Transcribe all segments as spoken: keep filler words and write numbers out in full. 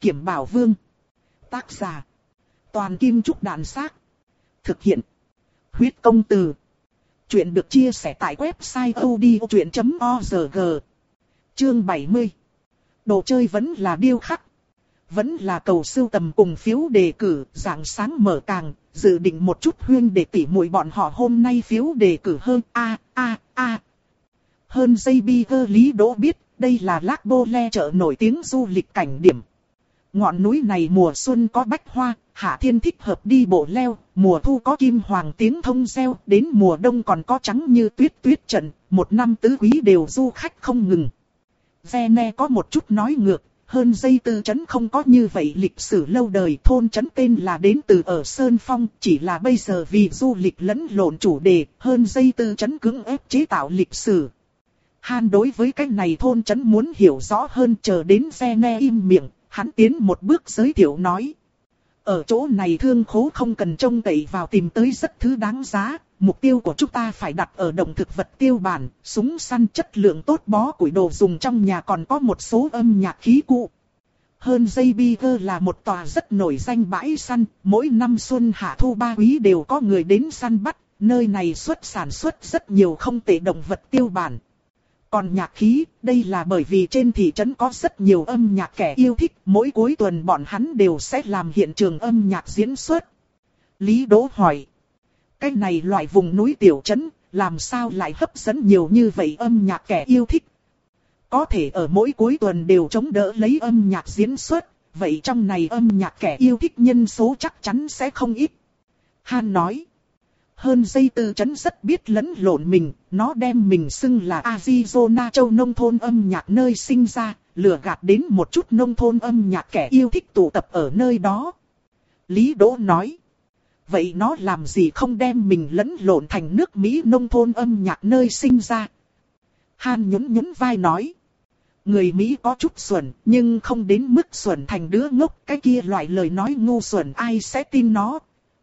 Kiểm Bảo Vương. Tác giả. Toàn Kim Trúc Đàn Xác. Thực hiện. Huyết Công Từ. Chuyện được chia sẻ tại website odchuyện chấm org. Chương bảy mươi. Đồ chơi vẫn là điêu khắc. Vẫn là cầu sưu tầm cùng phiếu đề cử, rạng sáng mở càng, dự định một chút huyên để tỉ muội bọn họ hôm nay phiếu đề cử hơn a a a. Hơn dây bi gơ Lý Đỗ biết, đây là Lac Bô Le chợ nổi tiếng du lịch cảnh điểm. Ngọn núi này mùa xuân có bách hoa, hạ thiên thích hợp đi bộ leo, mùa thu có kim hoàng tiếng thông reo, đến mùa đông còn có trắng như tuyết tuyết trận, một năm tứ quý đều du khách không ngừng. Vene có một chút nói ngược, hơn dây tư trấn không có như vậy lịch sử lâu đời, thôn trấn tên là đến từ ở Sơn Phong, chỉ là bây giờ vì du lịch lẫn lộn chủ đề, hơn dây tư trấn cưỡng ép chế tạo lịch sử. Han đối với cái này thôn trấn muốn hiểu rõ hơn, chờ đến Vene im miệng, hắn tiến một bước giới thiệu nói. Ở chỗ này thương khố không cần trông cậy vào tìm tới rất thứ đáng giá, mục tiêu của chúng ta phải đặt ở động thực vật tiêu bản, súng săn chất lượng tốt, bó củi, đồ dùng trong nhà, còn có một số âm nhạc khí cụ. Hơn dây Biger là một tòa rất nổi danh bãi săn, mỗi năm xuân hạ thu ba quý đều có người đến săn bắt, nơi này xuất sản xuất rất nhiều không tệ động vật tiêu bản. Còn nhạc khí, đây là bởi vì trên thị trấn có rất nhiều âm nhạc kẻ yêu thích, mỗi cuối tuần bọn hắn đều sẽ làm hiện trường âm nhạc diễn xuất. Lý Đỗ hỏi, cái này loại vùng núi tiểu trấn, làm sao lại hấp dẫn nhiều như vậy âm nhạc kẻ yêu thích? Có thể ở mỗi cuối tuần đều chống đỡ lấy âm nhạc diễn xuất, vậy trong này âm nhạc kẻ yêu thích nhân số chắc chắn sẽ không ít. Han nói. Hơn dây tư trấn rất biết lẫn lộn mình, nó đem mình xưng là Arizona châu nông thôn âm nhạc nơi sinh ra, lừa gạt đến một chút nông thôn âm nhạc kẻ yêu thích tụ tập ở nơi đó. Lý Đỗ nói, vậy nó làm gì không đem mình lẫn lộn thành nước Mỹ nông thôn âm nhạc nơi sinh ra? Han nhún nhún vai nói, người Mỹ có chút xuẩn, nhưng không đến mức xuẩn thành đứa ngốc, cái kia loại lời nói ngu xuẩn ai sẽ tin nó.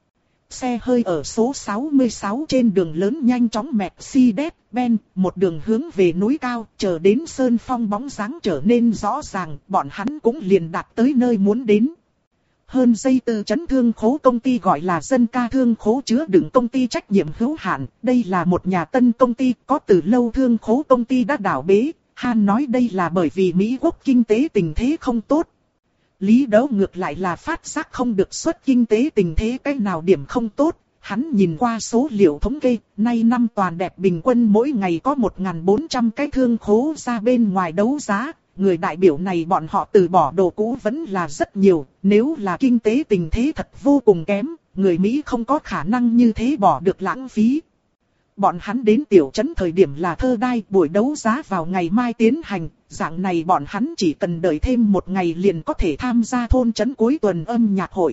Xe hơi ở số sáu mươi sáu trên đường lớn nhanh chóng Mercedes-Benz, một đường hướng về núi cao, chờ đến Sơn Phong bóng dáng trở nên rõ ràng, bọn hắn cũng liền đạt tới nơi muốn đến. Hơn dây tư trấn thương khố công ty gọi là Dân Ca Thương Khố chứa đựng công ty trách nhiệm hữu hạn, đây là một nhà tân công ty, có từ lâu thương khố công ty đã đảo bế. Han nói đây là bởi vì Mỹ Quốc kinh tế tình thế không tốt. Lý Đỗ ngược lại là phát giác không được xuất kinh tế tình thế cái nào điểm không tốt. Hắn nhìn qua số liệu thống kê, nay năm toàn đẹp bình quân mỗi ngày có một nghìn bốn trăm cái thương khố ra bên ngoài đấu giá. Người đại biểu này bọn họ từ bỏ đồ cũ vẫn là rất nhiều, nếu là kinh tế tình thế thật vô cùng kém, người Mỹ không có khả năng như thế bỏ được lãng phí. Bọn hắn đến tiểu trấn thời điểm là thơ đai, buổi đấu giá vào ngày mai tiến hành, dạng này bọn hắn chỉ cần đợi thêm một ngày liền có thể tham gia thôn trấn cuối tuần âm nhạc hội.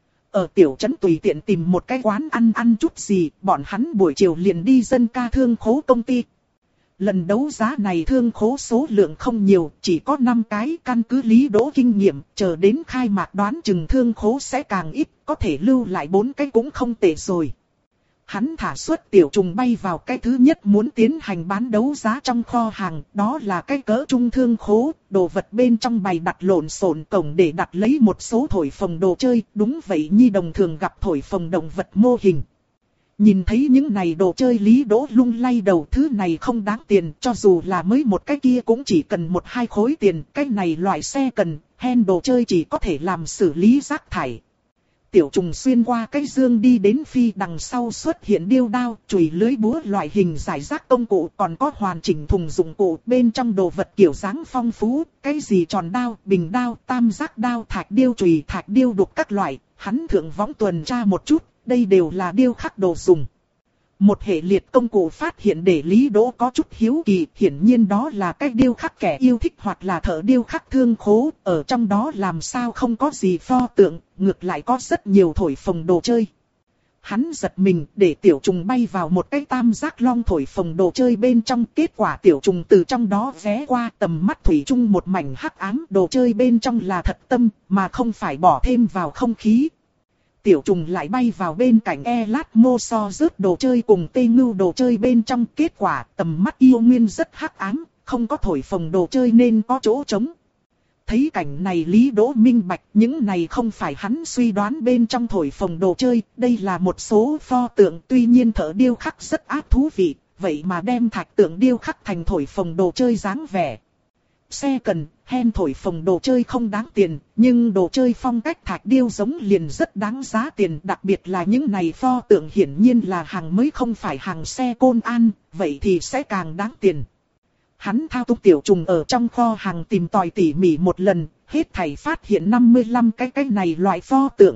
Ở tiểu trấn tùy tiện tìm một cái quán ăn ăn chút gì, bọn hắn buổi chiều liền đi Dân Ca Thương Khố công ty. Lần đấu giá này thương khố số lượng không nhiều, chỉ có năm cái, căn cứ Lý Đỗ kinh nghiệm, chờ đến khai mạc đoán chừng thương khố sẽ càng ít, có thể lưu lại bốn cái cũng không tệ rồi. Hắn thả suất tiểu trùng bay vào cái thứ nhất muốn tiến hành bán đấu giá trong kho hàng, đó là cái cỡ trung thương khố, đồ vật bên trong bày đặt lộn xộn, cổng để đặt lấy một số thổi phồng đồ chơi, đúng vậy nhi đồng thường gặp thổi phồng động vật mô hình. Nhìn thấy những này đồ chơi Lý Đỗ lung lay đầu, thứ này không đáng tiền, cho dù là mới một cái kia cũng chỉ cần một hai khối tiền, cái này loại xe cần, hen đồ chơi chỉ có thể làm xử lý rác thải. Tiểu trùng xuyên qua cái dương đi đến phi đằng sau xuất hiện điêu đao, chùy lưới búa loại hình giải rác công cụ, còn có hoàn chỉnh thùng dụng cụ, bên trong đồ vật kiểu dáng phong phú, cái gì tròn đao, bình đao, tam giác đao, thạch điêu chùy, thạch điêu đục các loại, hắn thượng võng tuần tra một chút, đây đều là điêu khắc đồ dùng. Một hệ liệt công cụ phát hiện để Lý Đỗ có chút hiếu kỳ, hiển nhiên đó là cách điêu khắc kẻ yêu thích hoặc là thợ điêu khắc thương khố, ở trong đó làm sao không có gì pho tượng, ngược lại có rất nhiều thổi phồng đồ chơi. Hắn giật mình để tiểu trùng bay vào một cái tam giác long thổi phồng đồ chơi bên trong, kết quả tiểu trùng từ trong đó vé qua, tầm mắt thủy chung một mảnh hắc ám, đồ chơi bên trong là thật tâm, mà không phải bỏ thêm vào không khí. Tiểu trùng lại bay vào bên cạnh Elatmo rớt đồ chơi cùng tê ngưu đồ chơi bên trong, kết quả tầm mắt yêu nguyên rất hắc ám, không có thổi phồng đồ chơi nên có chỗ trống. Thấy cảnh này Lý Đỗ minh bạch, những này không phải hắn suy đoán bên trong thổi phồng đồ chơi, đây là một số pho tượng, tuy nhiên thợ điêu khắc rất ác thú vị, vậy mà đem thạch tượng điêu khắc thành thổi phồng đồ chơi dáng vẻ. Xe cần, hen thổi phồng đồ chơi không đáng tiền, nhưng đồ chơi phong cách thạch điêu giống liền rất đáng giá tiền, đặc biệt là những này pho tượng hiển nhiên là hàng mới không phải hàng xe côn an, vậy thì sẽ càng đáng tiền. Hắn thao túng tiểu trùng ở trong kho hàng tìm tòi tỉ mỉ một lần, hết thảy phát hiện năm mươi lăm cái cái này loại pho tượng.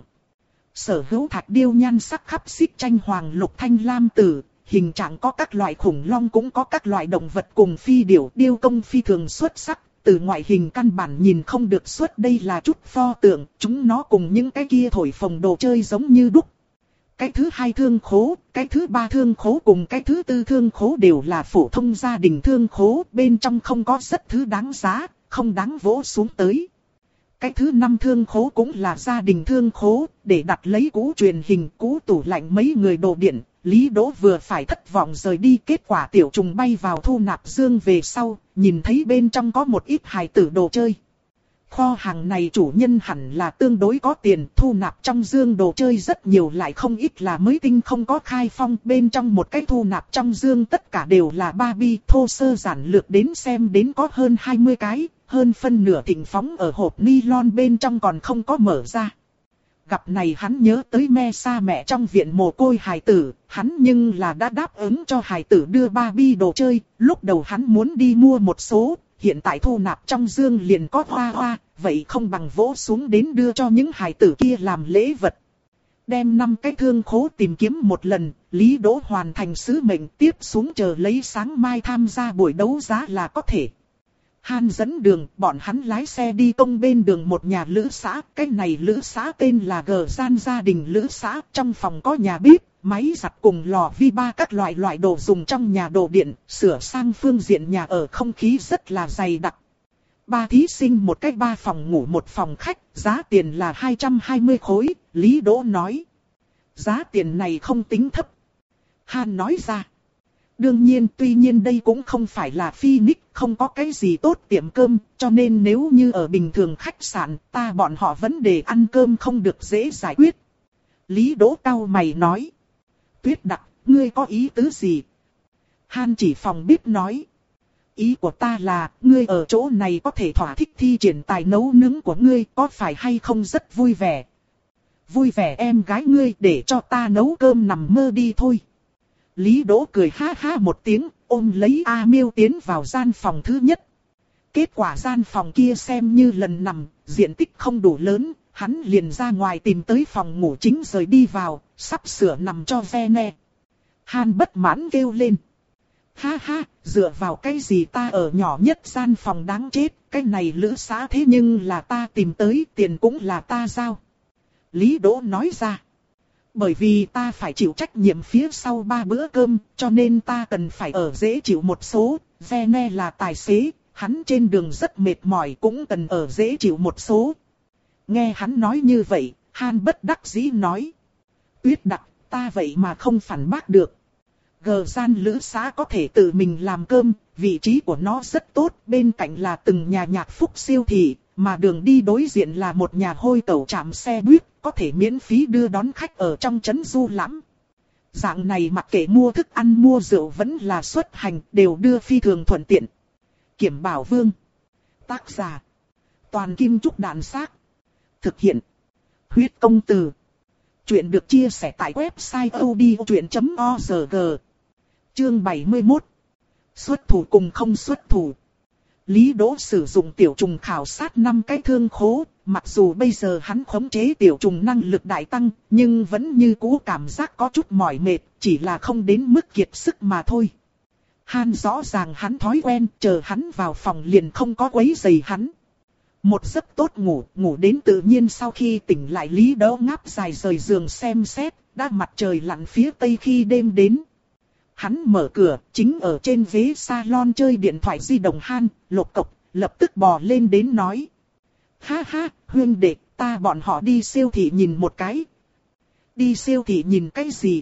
Sở hữu thạch điêu nhan sắc khắp xích tranh hoàng lục thanh lam tử, hình trạng có các loại khủng long cũng có các loại động vật cùng phi điểu, điêu công phi thường xuất sắc. Từ ngoại hình căn bản nhìn không được xuất đây là chút pho tượng, chúng nó cùng những cái kia thổi phồng đồ chơi giống như đúc. Cái thứ hai thương khố, cái thứ ba thương khố cùng cái thứ tư thương khố đều là phổ thông gia đình thương khố, bên trong không có rất thứ đáng giá, không đáng vỗ xuống tới. Cái thứ năm thương khố cũng là gia đình thương khố, để đặt lấy cũ truyền hình, cũ tủ lạnh mấy người đồ điện. Lý Đỗ vừa phải thất vọng rời đi, kết quả tiểu trùng bay vào thu nạp dương về sau, nhìn thấy bên trong có một ít hài tử đồ chơi. Kho hàng này chủ nhân hẳn là tương đối có tiền, thu nạp trong dương đồ chơi rất nhiều lại không ít là mới tinh không có khai phong. Bên trong một cái thu nạp trong dương tất cả đều là Barbie, thô sơ giản lược đến xem đến có hơn hai mươi cái, hơn phân nửa thịnh phóng ở hộp nylon bên trong còn không có mở ra. Gặp này hắn nhớ tới me sa mẹ trong viện mồ côi hài tử, hắn nhưng là đã đáp ứng cho hài tử đưa Barbie đồ chơi, lúc đầu hắn muốn đi mua một số, hiện tại thu nạp trong dương liền có hoa hoa, vậy không bằng vỗ xuống đến đưa cho những hài tử kia làm lễ vật. Đem năm cái thương khố tìm kiếm một lần, Lý Đỗ hoàn thành sứ mệnh, tiếp xuống chờ lấy sáng mai tham gia buổi đấu giá là có thể. Han dẫn đường, bọn hắn lái xe đi công bên đường một nhà lữ xã, cái này lữ xã tên là G Gian gia đình lữ xã, trong phòng có nhà bếp, máy giặt cùng lò vi ba các loại loại đồ dùng trong nhà đồ điện, sửa sang phương diện nhà ở không khí rất là dày đặc. Ba thí sinh một cách ba phòng ngủ một phòng khách, giá tiền là hai trăm hai mươi khối, Lý Đỗ nói. Giá tiền này không tính thấp. Han nói ra. Đương nhiên, tuy nhiên đây cũng không phải là Phoenix, không có cái gì tốt tiệm cơm, cho nên nếu như ở bình thường khách sạn, ta bọn họ vấn đề ăn cơm không được dễ giải quyết. Lý Đỗ cau mày nói. Tuyết Đặc, ngươi có ý tứ gì? Han chỉ phòng bếp nói. Ý của ta là, ngươi ở chỗ này có thể thỏa thích thi triển tài nấu nướng của ngươi, có phải hay không rất vui vẻ? Vui vẻ em gái ngươi, để cho ta nấu cơm nằm mơ đi thôi. Lý Đỗ cười ha ha một tiếng, ôm lấy A Miêu tiến vào gian phòng thứ nhất. Kết quả gian phòng kia xem như lần nằm, diện tích không đủ lớn, hắn liền ra ngoài tìm tới phòng ngủ chính rồi đi vào, sắp sửa nằm cho ve nè. Han bất mãn kêu lên. Ha ha, dựa vào cái gì ta ở nhỏ nhất gian phòng đáng chết, cái này lữ xã thế nhưng là ta tìm tới, tiền cũng là ta giao. Lý Đỗ nói ra. Bởi vì ta phải chịu trách nhiệm phía sau ba bữa cơm, cho nên ta cần phải ở dễ chịu một số. Vene là tài xế, hắn trên đường rất mệt mỏi cũng cần ở dễ chịu một số. Nghe hắn nói như vậy, Han bất đắc dĩ nói. Tuyết Đặc, ta vậy mà không phản bác được. Gờ gian lữ xã có thể tự mình làm cơm, vị trí của nó rất tốt, bên cạnh là từng nhà nhạc phúc siêu thị, mà đường đi đối diện là một nhà hôi tẩu trạm xe buýt, có thể miễn phí đưa đón khách ở trong trấn du lãm. Dạng này mặc kệ mua thức ăn mua rượu vẫn là xuất hành, đều đưa phi thường thuận tiện. Kiểm Bảo Vương. Tác giả. Toàn Kim Trúc Đàn Xác. Thực hiện. Huyết Công Từ. Chuyện được chia sẻ tại website odchuyện chấm org. Chương bảy mươi mốt. Xuất thủ cùng không xuất thủ. Lý Đỗ sử dụng tiểu trùng khảo sát năm cái thương khố, mặc dù bây giờ hắn khống chế tiểu trùng năng lực đại tăng, nhưng vẫn như cũ cảm giác có chút mỏi mệt, chỉ là không đến mức kiệt sức mà thôi. Han rõ ràng hắn thói quen, chờ hắn vào phòng liền không có quấy rầy hắn. Một giấc tốt ngủ, ngủ đến tự nhiên sau khi tỉnh lại Lý Đỗ ngáp dài rời giường xem xét, đã mặt trời lặn phía tây khi đêm đến. Hắn mở cửa, chính ở trên ghế salon chơi điện thoại di động Han, lột cộc, lập tức bò lên đến nói. Ha ha, huynh đệ, ta bọn họ đi siêu thị nhìn một cái. Đi siêu thị nhìn cái gì?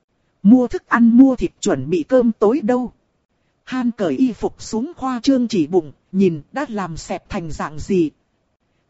Mua thức ăn mua thịt chuẩn bị cơm tối đâu. Han cởi y phục xuống khoa trương chỉ bụng, nhìn đã làm xẹp thành dạng gì.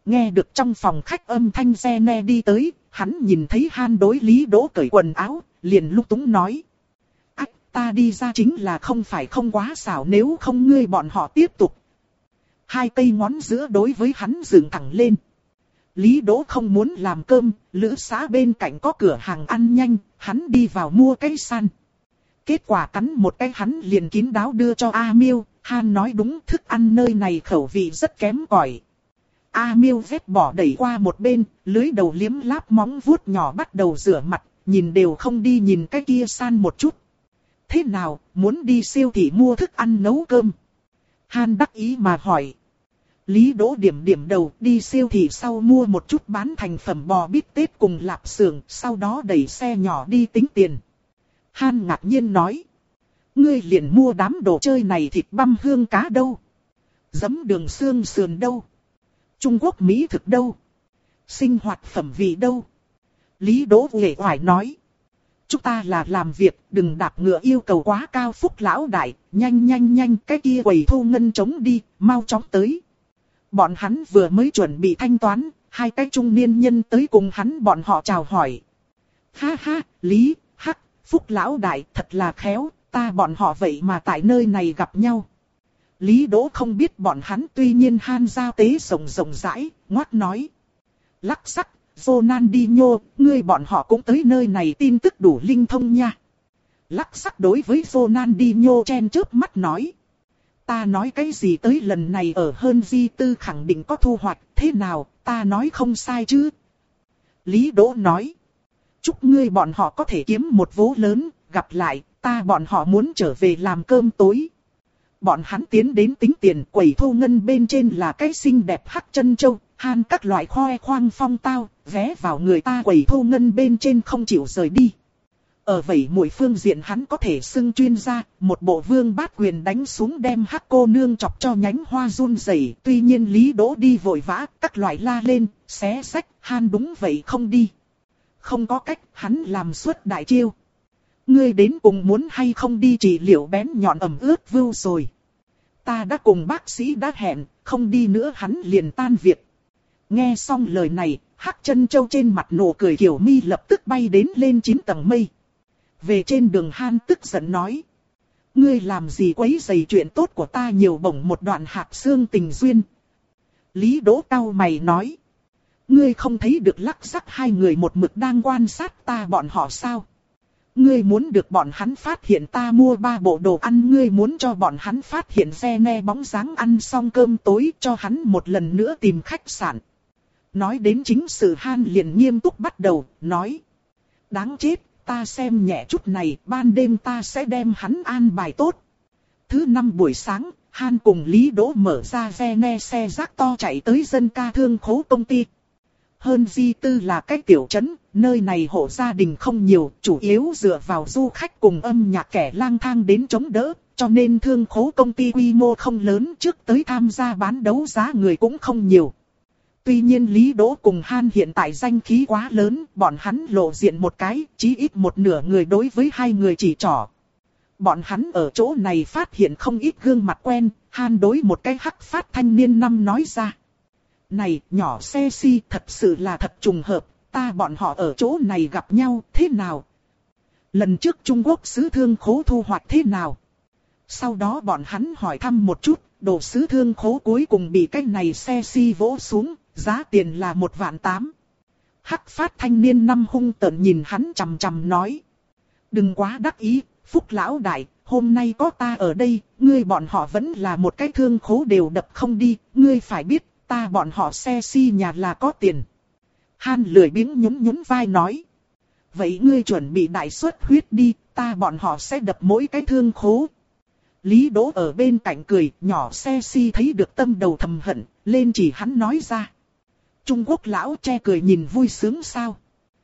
Nghe được trong phòng khách âm thanh xe ne đi tới, hắn nhìn thấy Han đối Lý Đỗ cởi quần áo, liền lúc túng nói. Ách, ta đi ra chính là không phải không quá xảo, nếu không ngươi bọn họ tiếp tục. Hai cây ngón giữa đối với hắn dựng thẳng lên. Lý Đỗ không muốn làm cơm, lữ xã bên cạnh có cửa hàng ăn nhanh, hắn đi vào mua cái san. Kết quả cắn một cái hắn liền kín đáo đưa cho A Miêu, Han nói đúng, thức ăn nơi này khẩu vị rất kém cỏi. A Miêu vết bỏ đẩy qua một bên, lưới đầu liếm láp móng vuốt nhỏ bắt đầu rửa mặt, nhìn đều không đi nhìn cái kia san một chút. Thế nào, muốn đi siêu thị mua thức ăn nấu cơm? Han đắc ý mà hỏi. Lý Đỗ điểm điểm đầu, đi siêu thị sau mua một chút bán thành phẩm bò bít tết cùng lạp xưởng, sau đó đẩy xe nhỏ đi tính tiền. Han ngạc nhiên nói. Ngươi liền mua đám đồ chơi này, thịt băm hương cá đâu? Giấm đường xương sườn đâu? Trung Quốc Mỹ thực đâu? Sinh hoạt phẩm vị đâu? Lý Đỗ uể oải nói. Chúng ta là làm việc, đừng đạp ngựa yêu cầu quá cao. Phúc lão đại, nhanh nhanh nhanh, cái kia quầy thu ngân trống đi, mau chóng tới. Bọn hắn vừa mới chuẩn bị thanh toán, hai cái trung niên nhân tới cùng hắn bọn họ chào hỏi. Ha ha, Lý, hắc, Phúc lão đại thật là khéo, ta bọn họ vậy mà tại nơi này gặp nhau. Lý Đỗ không biết bọn hắn, tuy nhiên Han giao tế rộng rộng rãi, ngoác nói. Lắc sắc, Ronaldinho, ngươi bọn họ cũng tới nơi này, tin tức đủ linh thông nha. Lắc sắc đối với Ronaldinho chen chớp mắt nói. Ta nói cái gì tới lần này ở hơn di tư khẳng định có thu hoạch, thế nào, ta nói không sai chứ? Lý Đỗ nói. Chúc ngươi bọn họ có thể kiếm một vố lớn, gặp lại, ta bọn họ muốn trở về làm cơm tối. Bọn hắn tiến đến tính tiền, quầy thu ngân bên trên là cái xinh đẹp hắc chân châu, Han các loại khoe khoang phong tao, vé vào người ta quầy thu ngân bên trên không chịu rời đi. Ở vậy mỗi phương diện hắn có thể xưng chuyên gia, một bộ vương bát quyền đánh xuống đem hắc cô nương chọc cho nhánh hoa run rẩy. Tuy nhiên Lý Đỗ đi vội vã, các loại la lên, xé xách, Han đúng vậy không đi. Không có cách, hắn làm suốt đại chiêu. Ngươi đến cùng muốn hay không đi trị liệu bén nhọn ẩm ướt vưu rồi. Ta đã cùng bác sĩ đã hẹn, không đi nữa hắn liền tan việc. Nghe xong lời này, hắc chân châu trên mặt nụ cười kiểu mi lập tức bay đến lên chín tầng mây. Về trên đường Han tức giận nói. Ngươi làm gì quấy rầy chuyện tốt của ta, nhiều bổng một đoạn hạt xương tình duyên. Lý Đỗ cau mày nói. Ngươi không thấy được lắc sắc hai người một mực đang quan sát ta bọn họ sao? Ngươi muốn được bọn hắn phát hiện ta mua ba bộ đồ ăn, ngươi muốn cho bọn hắn phát hiện xe ne bóng dáng ăn xong cơm tối cho hắn một lần nữa tìm khách sạn. Nói đến chính sự Han liền nghiêm túc bắt đầu, nói. Đáng chết, ta xem nhẹ chút này, ban đêm ta sẽ đem hắn an bài tốt. Thứ năm buổi sáng, Han cùng Lý Đỗ mở ra xe ne xe rác to chạy tới dân ca thương khố công ty. Hơn di tư là cái tiểu trấn, nơi này hộ gia đình không nhiều, chủ yếu dựa vào du khách cùng âm nhạc kẻ lang thang đến chống đỡ, cho nên thương khố công ty quy mô không lớn, trước tới tham gia bán đấu giá người cũng không nhiều. Tuy nhiên Lý Đỗ cùng Han hiện tại danh khí quá lớn, bọn hắn lộ diện một cái, chí ít một nửa người đối với hai người chỉ trỏ. Bọn hắn ở chỗ này phát hiện không ít gương mặt quen, Han đối một cái hắc phát thanh niên năm nói ra. Này, nhỏ xe si, thật sự là thật trùng hợp, ta bọn họ ở chỗ này gặp nhau, thế nào? Lần trước Trung Quốc sứ thương khố thu hoạch thế nào? Sau đó bọn hắn hỏi thăm một chút, đồ sứ thương khố cuối cùng bị cái này xe si vỗ xuống, giá tiền là một vạn tám. Hắc phát thanh niên năm hung tợn nhìn hắn chằm chằm nói. Đừng quá đắc ý, Phúc lão đại, hôm nay có ta ở đây, ngươi bọn họ vẫn là một cái thương khố đều đập không đi, ngươi phải biết. Ta bọn họ xe si nhà là có tiền. Han lười biếng nhún nhún vai nói. Vậy ngươi chuẩn bị đại suất huyết đi, ta bọn họ sẽ đập mỗi cái thương khố. Lý Đỗ ở bên cạnh cười, nhỏ xe si thấy được tâm đầu thầm hận, lên chỉ hắn nói ra. Trung Quốc lão che cười nhìn vui sướng sao.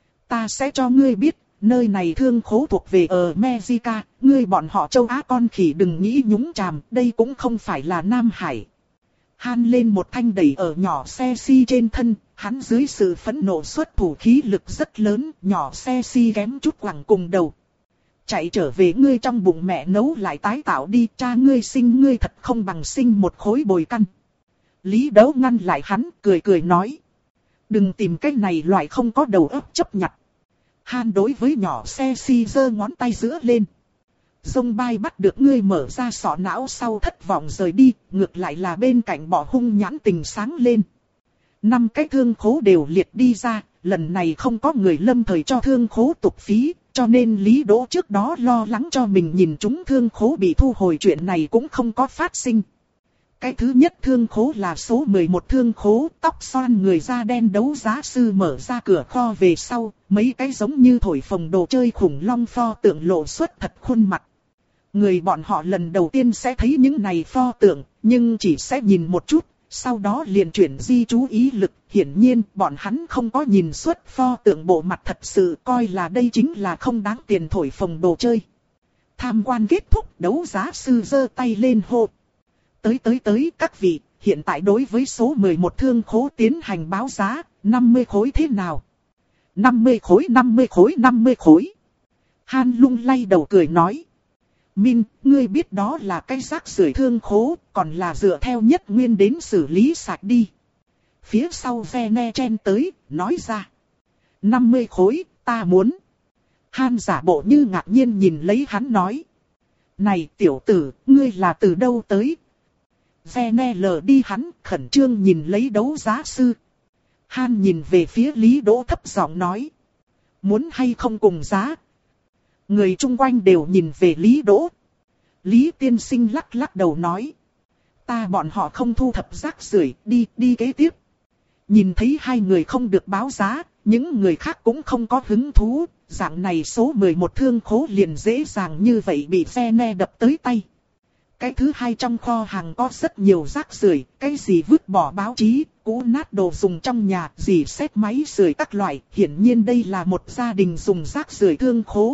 Ta sẽ cho ngươi biết, nơi này thương khố thuộc về ở Mexica, ngươi bọn họ châu Á con khỉ đừng nghĩ nhúng chàm, đây cũng không phải là Nam Hải. Han lên một thanh đẩy ở nhỏ xe si trên thân, hắn dưới sự phẫn nộ xuất thủ khí lực rất lớn, nhỏ xe si kém chút quẳng cùng đầu. Chạy trở về ngươi trong bụng mẹ nấu lại tái tạo đi, cha ngươi sinh ngươi thật không bằng sinh một khối bồi căn. Lý Đấu ngăn lại hắn, cười cười nói. Đừng tìm cái này loại không có đầu óc chấp nhặt. Han đối với nhỏ xe si giơ ngón tay giữa lên. Dông bay bắt được ngươi mở ra sọ não sau thất vọng rời đi, ngược lại là bên cạnh bỏ hung nhãn tình sáng lên. Năm cái thương khố đều liệt đi ra, lần này không có người lâm thời cho thương khố tục phí, cho nên Lý Đỗ trước đó lo lắng cho mình nhìn chúng thương khố bị thu hồi chuyện này cũng không có phát sinh. Cái thứ nhất thương khố là số mười một thương khố, tóc xoăn người da đen đấu giá sư mở ra cửa kho về sau, mấy cái giống như thổi phồng đồ chơi khủng long pho tượng lộ xuất thật khuôn mặt. Người bọn họ lần đầu tiên sẽ thấy những này pho tượng, nhưng chỉ sẽ nhìn một chút, sau đó liền chuyển di chú ý lực. Hiển nhiên bọn hắn không có nhìn xuất pho tượng bộ mặt thật sự, coi là đây chính là không đáng tiền thổi phồng đồ chơi. Tham quan kết thúc, đấu giá sư giơ tay lên hô. Tới tới tới các vị, hiện tại đối với số mười một thương khố tiến hành báo giá, năm mươi khối thế nào? năm mươi khối, năm mươi khối, năm mươi khối. Han lung lay đầu cười nói. Min, ngươi biết đó là cái rác rưởi thương khố, còn là dựa theo nhất nguyên đến xử lý sạch đi. Phía sau ve ne chen tới, nói ra. năm mươi khối, ta muốn. Han giả bộ như ngạc nhiên nhìn lấy hắn nói. Này tiểu tử, ngươi là từ đâu tới? Ve ne lờ đi hắn, khẩn trương nhìn lấy đấu giá sư. Han nhìn về phía Lý Đỗ thấp giọng nói. Muốn hay không cùng giá? Người chung quanh đều nhìn về Lý Đỗ. Lý tiên sinh lắc lắc đầu nói. Ta bọn họ không thu thập rác rưởi, đi, đi kế tiếp. Nhìn thấy hai người không được báo giá, những người khác cũng không có hứng thú. Dạng này số mười một thương khố liền dễ dàng như vậy bị ve ne đập tới tay. Cái thứ hai trong kho hàng có rất nhiều rác rưởi, cái gì vứt bỏ báo chí, cũ nát đồ dùng trong nhà, gì xét máy sưởi các loại. Hiển nhiên đây là một gia đình dùng rác rưởi thương khố.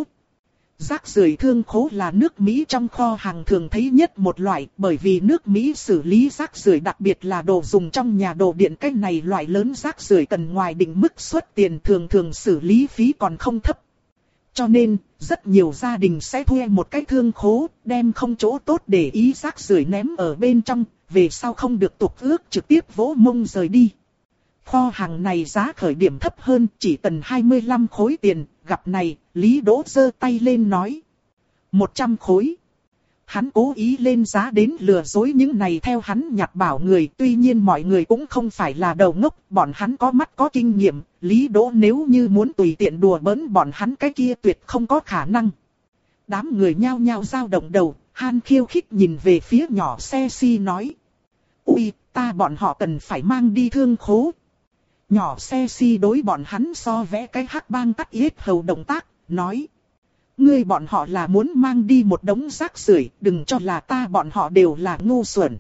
Rác rưởi thương khố là nước Mỹ trong kho hàng thường thấy nhất một loại, bởi vì nước Mỹ xử lý rác rưởi đặc biệt là đồ dùng trong nhà đồ điện cái này loại lớn rác rưởi cần ngoài định mức xuất tiền thường thường xử lý phí còn không thấp. Cho nên, rất nhiều gia đình sẽ thuê một cái thương khố, đem không chỗ tốt để ý rác rưởi ném ở bên trong, về sau không được tục ước trực tiếp vỗ mông rời đi. Kho hàng này giá khởi điểm thấp hơn, chỉ cần hai mươi lăm khối tiền, gặp này, Lý Đỗ giơ tay lên nói. một trăm khối. Hắn cố ý lên giá đến lừa dối những này theo hắn nhặt bảo người, tuy nhiên mọi người cũng không phải là đầu ngốc, bọn hắn có mắt có kinh nghiệm, Lý Đỗ nếu như muốn tùy tiện đùa bỡn bọn hắn cái kia tuyệt không có khả năng. Đám người nhao nhao dao động đầu, Han khiêu khích nhìn về phía nhỏ xe si nói. Ui, ta bọn họ cần phải mang đi thương khố. Nhỏ xe si đối bọn hắn so vẽ cái hắc bang cắt yết hầu động tác, nói. Ngươi bọn họ là muốn mang đi một đống rác rưởi, đừng cho là ta bọn họ đều là ngu xuẩn.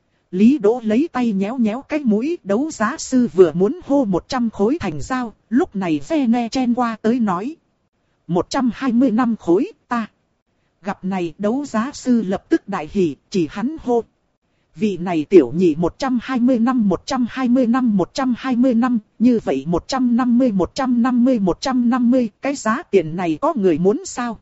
Lý Đỗ lấy tay nhéo nhéo cái mũi, đấu giá sư vừa muốn hô một trăm khối thành dao, lúc này ve ne chen qua tới nói. một trăm hai mươi lăm khối, ta. Gặp này đấu giá sư lập tức đại hỉ, chỉ hắn hô. Vị này tiểu nhị một trăm hai mươi năm, một trăm hai mươi năm, một trăm hai mươi năm, như vậy một trăm năm mươi, một trăm năm mươi, một trăm năm mươi, cái giá tiền này có người muốn sao?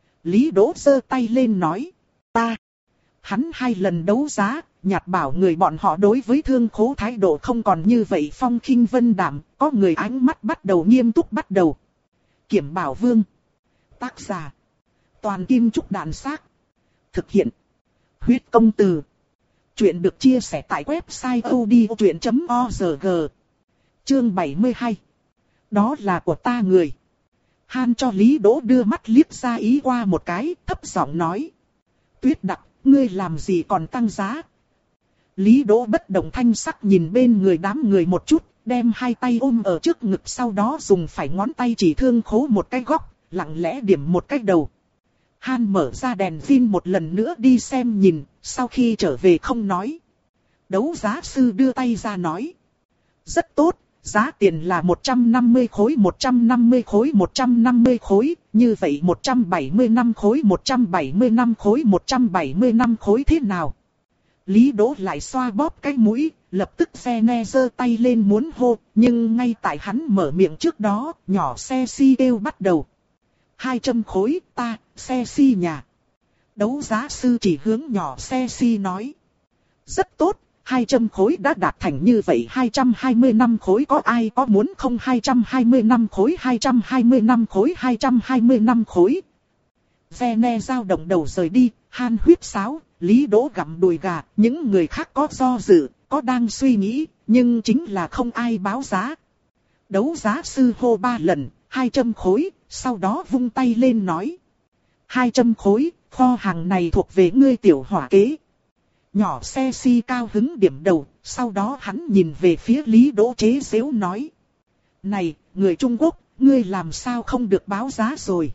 Lý Đỗ giơ tay lên nói, ta. Hắn hai lần đấu giá, nhặt bảo người bọn họ đối với thương khố thái độ không còn như vậy phong khinh vân đạm, có người ánh mắt bắt đầu nghiêm túc bắt đầu. Kiểm Bảo Vương. Tác giả. Toàn Kim Trúc Đàn Xác. Thực hiện. Huyết Công Từ. Chuyện được chia sẻ tại website odchuyện chấm org. Chương bảy mươi hai. Đó là của ta người. Han cho Lý Đỗ đưa mắt liếc ra ý qua một cái, thấp giọng nói. Tuyết Đặc, ngươi làm gì còn tăng giá? Lý Đỗ bất động thanh sắc nhìn bên người đám người một chút, đem hai tay ôm ở trước ngực, sau đó dùng phải ngón tay chỉ thương khố một cái góc, lặng lẽ điểm một cái đầu. Han mở ra đèn pin một lần nữa đi xem nhìn, sau khi trở về không nói. Đấu giá sư đưa tay ra nói. Rất tốt, giá tiền là một trăm năm mươi khối, một trăm năm mươi khối, một trăm năm mươi khối, như vậy một trăm bảy mươi lăm khối, một trăm bảy mươi lăm khối, một trăm bảy mươi lăm khối thế nào? Lý Đỗ lại xoa bóp cái mũi, lập tức xe ne giơ tay lên muốn hô, nhưng ngay tại hắn mở miệng trước đó, nhỏ xe si kêu bắt đầu. Hai trăm khối, ta, xe si nhà. Đấu giá sư chỉ hướng nhỏ xe si nói. Rất tốt, hai trăm khối đã đạt thành như vậy, hai trăm hai mươi năm khối có ai có muốn không? Hai trăm hai mươi năm khối, hai trăm hai mươi năm khối, hai trăm hai mươi năm khối. Vene dao động đầu rời đi, Han huýt sáo, Lý Đỗ gặm đùi gà, những người khác có do dự, có đang suy nghĩ, nhưng chính là không ai báo giá. Đấu giá sư hô ba lần, hai trăm khối, sau đó vung tay lên nói. hai trăm khối, kho hàng này thuộc về ngươi tiểu hỏa kế. Nhỏ xe si cao hứng điểm đầu, sau đó hắn nhìn về phía Lý Đỗ chế giễu nói. Này, người Trung Quốc, ngươi làm sao không được báo giá rồi?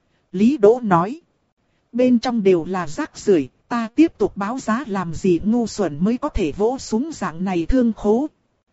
Lý Đỗ nói. Bên trong đều là rác rưởi, ta tiếp tục báo giá làm gì, ngu xuẩn mới có thể vỗ xuống dạng này thương khố.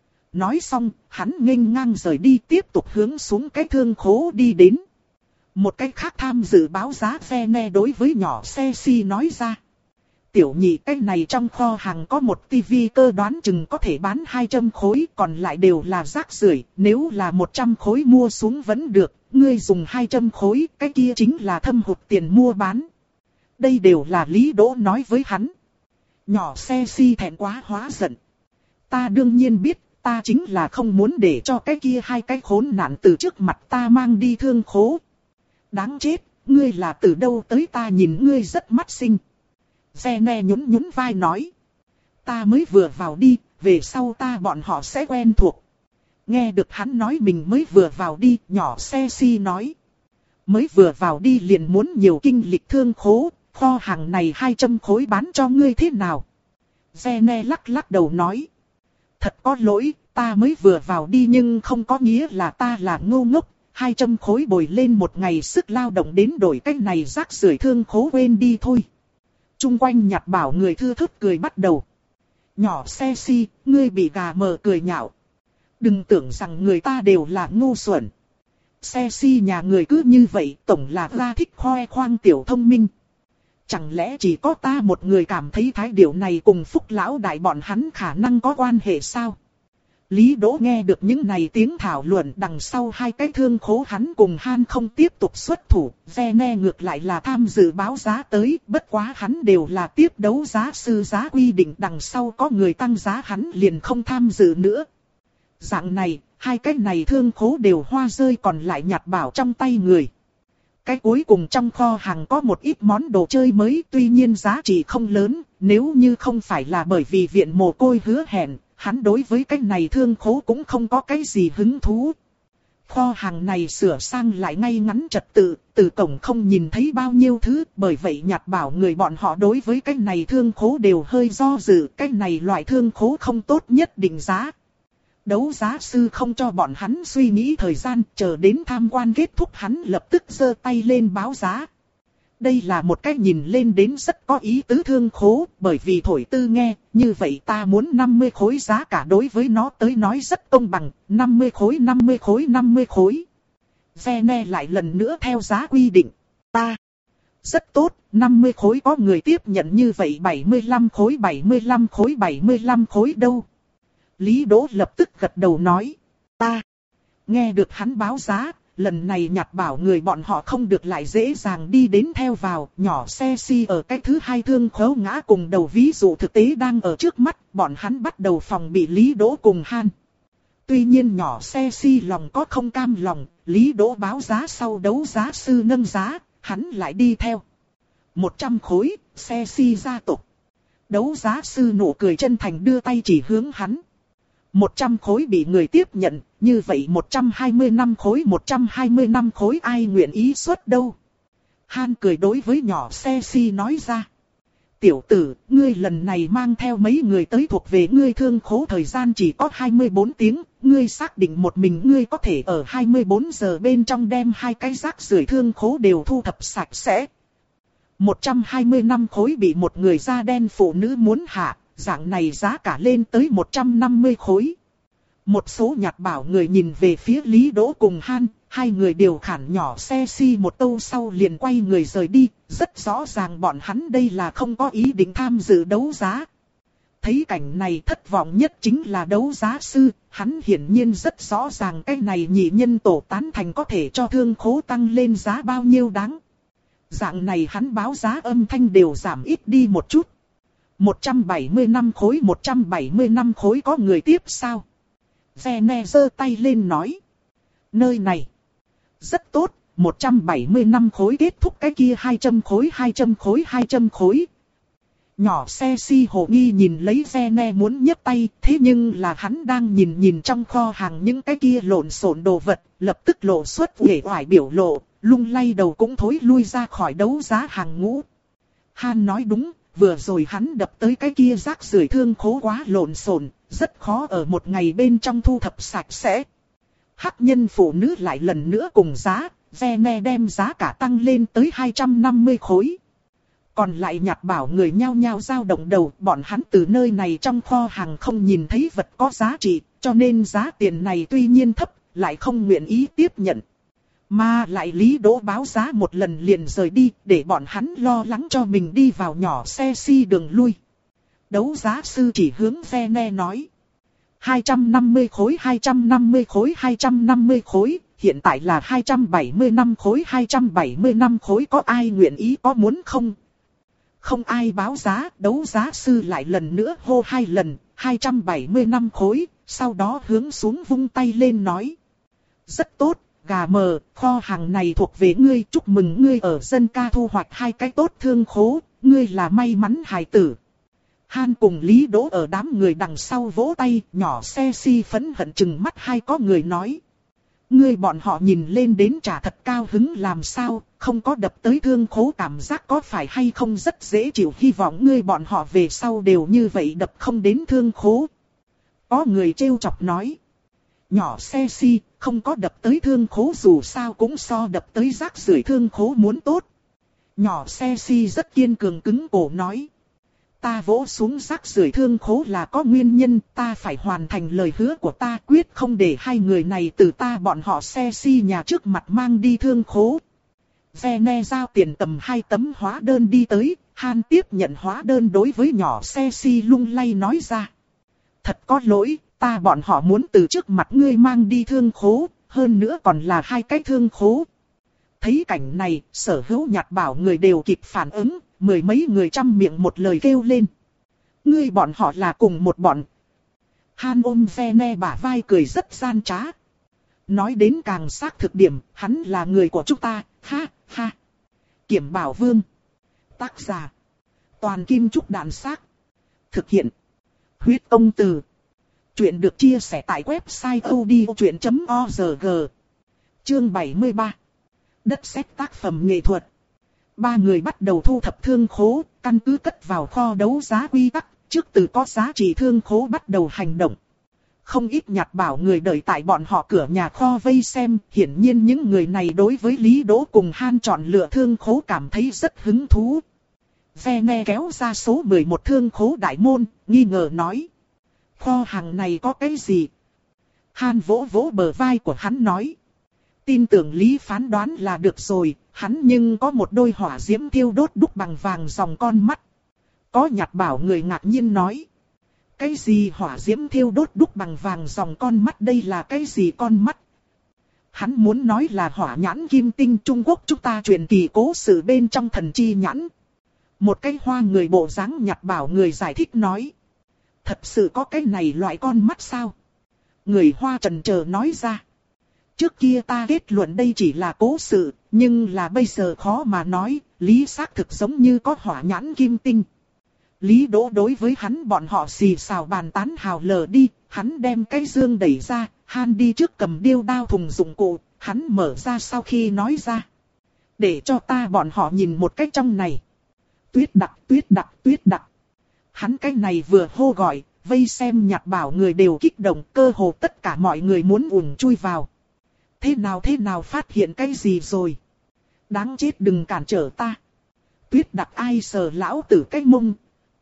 Nói xong, hắn nghênh ngang rời đi, tiếp tục hướng xuống cái thương khố đi đến. Một cái khác tham dự báo giá Vene đối với nhỏ xe si nói ra. Tiểu nhị, cái này trong kho hàng có một tivi cơ đoán chừng có thể bán hai trăm khối, còn lại đều là rác rưởi, nếu là một trăm khối mua xuống vẫn được, ngươi dùng hai trăm khối, cái kia chính là thâm hụt tiền mua bán. Đây đều là Lý Đỗ nói với hắn. Nhỏ xe si thẹn quá hóa giận. Ta đương nhiên biết, ta chính là không muốn để cho cái kia hai cái khốn nạn từ trước mặt ta mang đi thương khố. Đáng chết, ngươi là từ đâu tới, ta nhìn ngươi rất mắt xinh. Vene nhún nhún vai nói. Ta mới vừa vào đi, về sau ta bọn họ sẽ quen thuộc. Nghe được hắn nói mình mới vừa vào đi, nhỏ xe si nói. Mới vừa vào đi liền muốn nhiều kinh lịch thương khố, kho hàng này hai trăm khối bán cho ngươi thế nào? Vene lắc lắc đầu nói. Thật có lỗi, ta mới vừa vào đi nhưng không có nghĩa là ta là ngu ngốc. hai trăm khối bồi lên một ngày sức lao động đến đổi cái này rác rưởi thương khố quên đi thôi. Trung quanh nhặt bảo người thư thức cười bắt đầu. Nhỏ xe si, ngươi bị gà mờ cười nhạo. Đừng tưởng rằng người ta đều là ngu xuẩn. Xe si nhà người cứ như vậy, tổng là ra thích khoe khoang tiểu thông minh. Chẳng lẽ chỉ có ta một người cảm thấy thái điểu này cùng Phúc lão đại bọn hắn khả năng có quan hệ sao? Lý Đỗ nghe được những này tiếng thảo luận, đằng sau hai cái thương khố hắn cùng Han không tiếp tục xuất thủ, Vene ngược lại là tham dự báo giá tới, bất quá hắn đều là tiếp đấu giá sư giá quy định, đằng sau có người tăng giá hắn liền không tham dự nữa. Dạng này, hai cái này thương khố đều hoa rơi, còn lại nhặt bảo trong tay người. Cái cuối cùng trong kho hàng có một ít món đồ chơi mới, tuy nhiên giá trị không lớn, nếu như không phải là bởi vì viện mồ côi hứa hẹn, hắn đối với cái này thương khố cũng không có cái gì hứng thú. Kho hàng này sửa sang lại ngay ngắn trật tự, từ cổng không nhìn thấy bao nhiêu thứ, bởi vậy nhặt bảo người bọn họ đối với cái này thương khố đều hơi do dự, cái này loại thương khố không tốt nhất định giá. Đấu giá sư không cho bọn hắn suy nghĩ thời gian, chờ đến tham quan kết thúc hắn lập tức giơ tay lên báo giá. Đây là một cái nhìn lên đến rất có ý tứ thương khố, bởi vì thổi tư nghe, như vậy ta muốn năm mươi khối, giá cả đối với nó tới nói rất công bằng, năm mươi khối, năm mươi khối, năm mươi khối. Vene lại lần nữa theo giá quy định. Ta. Rất tốt, năm mươi khối có người tiếp nhận, như vậy bảy mươi lăm khối, bảy mươi lăm khối, bảy mươi lăm khối đâu? Lý Đỗ lập tức gật đầu nói. Ta. Nghe được hắn báo giá. Lần này nhặt bảo người bọn họ không được lại dễ dàng đi đến theo vào, nhỏ xe si ở cái thứ hai thương khố ngã cùng đầu ví dụ thực tế đang ở trước mắt, bọn hắn bắt đầu phòng bị Lý Đỗ cùng Han. Tuy nhiên nhỏ xe si lòng có không cam lòng, Lý Đỗ báo giá sau đấu giá sư nâng giá, hắn lại đi theo. một trăm khối, xe si gia tộc. Đấu giá sư nụ cười chân thành đưa tay chỉ hướng hắn. một trăm khối bị người tiếp nhận, như vậy một trăm hai mươi năm khối, một trăm hai mươi năm khối ai nguyện ý xuất đâu? Han cười đối với nhỏ xe si nói ra. Tiểu tử, ngươi lần này mang theo mấy người tới thuộc về ngươi thương khố thời gian chỉ có hai mươi bốn tiếng, ngươi xác định một mình ngươi có thể ở hai mươi bốn giờ bên trong đem hai cái rác rưởi thương khố đều thu thập sạch sẽ. một trăm hai mươi năm khối bị một người da đen phụ nữ muốn hạ. Dạng này giá cả lên tới một trăm năm mươi khối. Một số nhặt bảo người nhìn về phía Lý Đỗ cùng Han, hai người đều khản nhỏ xe si một câu sau liền quay người rời đi, rất rõ ràng bọn hắn đây là không có ý định tham dự đấu giá. Thấy cảnh này thất vọng nhất chính là đấu giá sư, hắn hiển nhiên rất rõ ràng cái này nhị nhân tổ tán thành có thể cho thương khố tăng lên giá bao nhiêu đáng. Dạng này hắn báo giá âm thanh đều giảm ít đi một chút. một trăm bảy mươi lăm khối, một trăm bảy mươi lăm khối có người tiếp sao? Zene giơ tay lên nói. Nơi này. Rất tốt, một trăm bảy mươi lăm khối kết thúc cái kia hai trăm khối, hai trăm khối, hai trăm khối. Nhỏ xe si hồ nghi nhìn lấy Zene muốn nhấc tay, thế nhưng là hắn đang nhìn nhìn trong kho hàng những cái kia lộn xộn đồ vật, lập tức lộ xuất uể oải biểu lộ, lung lay đầu cũng thối lui ra khỏi đấu giá hàng ngũ. Han nói đúng, vừa rồi hắn đập tới cái kia rác rưởi thương khố quá lộn xộn, rất khó ở một ngày bên trong thu thập sạch sẽ. Hắc nhân phụ nữ lại lần nữa cùng giá, Zene đem giá cả tăng lên tới hai trăm năm mươi khối. Còn lại nhặt bảo người nhao nhao dao động đầu, bọn hắn từ nơi này trong kho hàng không nhìn thấy vật có giá trị, cho nên giá tiền này tuy nhiên thấp, lại không nguyện ý tiếp nhận. Mà lại Lý Đỗ báo giá một lần liền rời đi, để bọn hắn lo lắng cho mình đi vào nhỏ xe si đường lui. Đấu giá sư chỉ hướng Zene nói. hai trăm năm mươi khối, hai trăm năm mươi khối, hai trăm năm mươi khối, hiện tại là hai trăm bảy mươi lăm khối, hai trăm bảy mươi lăm khối, có ai nguyện ý có muốn không? Không ai báo giá, đấu giá sư lại lần nữa hô hai lần, hai trăm bảy mươi lăm khối, sau đó hướng xuống vung tay lên nói. Rất tốt, gà mờ, kho hàng này thuộc về ngươi, chúc mừng ngươi ở dân ca thu hoạch hai cái tốt thương khố, ngươi là may mắn hài tử. Han cùng Lý Đỗ ở đám người đằng sau vỗ tay, nhỏ xe si phẫn hận chừng mắt hai có người nói. Ngươi bọn họ nhìn lên đến trả thật cao hứng làm sao, không có đập tới thương khố cảm giác có phải hay không rất dễ chịu, hy vọng ngươi bọn họ về sau đều như vậy đập không đến thương khố. Có người trêu chọc nói. Nhỏ xe si, không có đập tới thương khố dù sao cũng so đập tới rác rưởi thương khố muốn tốt. Nhỏ xe si rất kiên cường cứng cổ nói. Ta vỗ xuống rác rưởi thương khố là có nguyên nhân, ta phải hoàn thành lời hứa của ta, quyết không để hai người này từ ta bọn họ xe si nhà trước mặt mang đi thương khố. Zene giao tiền tầm hai tấm hóa đơn đi tới, Han tiếp nhận hóa đơn đối với nhỏ xe si lung lay nói ra. Thật có lỗi, ta bọn họ muốn từ trước mặt ngươi mang đi thương khố, hơn nữa còn là hai cái thương khố. Thấy cảnh này, sở hữu nhặt bảo người đều kịp phản ứng. Mười mấy người trăm miệng một lời kêu lên. Ngươi bọn họ là cùng một bọn. Han ôm Zene bả vai cười rất gian trá. Nói đến càng xác thực điểm, hắn là người của chúng ta, ha, ha. Kiểm Bảo Vương. Tác giả. Toàn Kim Trúc Đạn Xác. Thực hiện. Huyết Công Từ. Chuyện được chia sẻ tại website odchuyện chấm org. Chương bảy mươi ba. Đất sét tác phẩm nghệ thuật. Ba người bắt đầu thu thập thương khố, căn cứ cất vào kho đấu giá quy tắc, trước từ có giá trị thương khố bắt đầu hành động. Không ít nhặt bảo người đợi tại bọn họ cửa nhà kho vây xem, hiển nhiên những người này đối với Lý Đỗ cùng Han chọn lựa thương khố cảm thấy rất hứng thú. Zene kéo ra số mười một thương khố đại môn, nghi ngờ nói. Kho hàng này có cái gì? Han vỗ vỗ bờ vai của hắn nói. Tin tưởng Lý phán đoán là được rồi, hắn nhưng có một đôi hỏa diễm thiêu đốt đúc bằng vàng dòng con mắt. Có nhặt bảo người ngạc nhiên nói. Cái gì hỏa diễm thiêu đốt đúc bằng vàng dòng con mắt, đây là cái gì con mắt? Hắn muốn nói là hỏa nhãn kim tinh Trung Quốc chúng ta truyền kỳ cố sự bên trong thần chi nhãn. Một cái hoa người bộ dáng nhặt bảo người giải thích nói. Thật sự có cái này loại con mắt sao? Người hoa trần chờ nói ra. Trước kia ta kết luận đây chỉ là cố sự, nhưng là bây giờ khó mà nói, Lý xác thực giống như có hỏa nhãn kim tinh. Lý Đỗ đối với hắn bọn họ xì xào bàn tán hào lờ đi, hắn đem cái dương đẩy ra, Han đi trước cầm điêu đao thùng dụng cụ, hắn mở ra sau khi nói ra. Để cho ta bọn họ nhìn một cách trong này. Tuyết đặc, tuyết đặc, tuyết đặc. Hắn cái này vừa hô gọi, vây xem nhặt bảo người đều kích động, cơ hồ tất cả mọi người muốn ùn chui vào. Thế nào thế nào phát hiện cái gì rồi? Đáng chết đừng cản trở ta. Tuyết đặc ai sờ lão tử cái mông.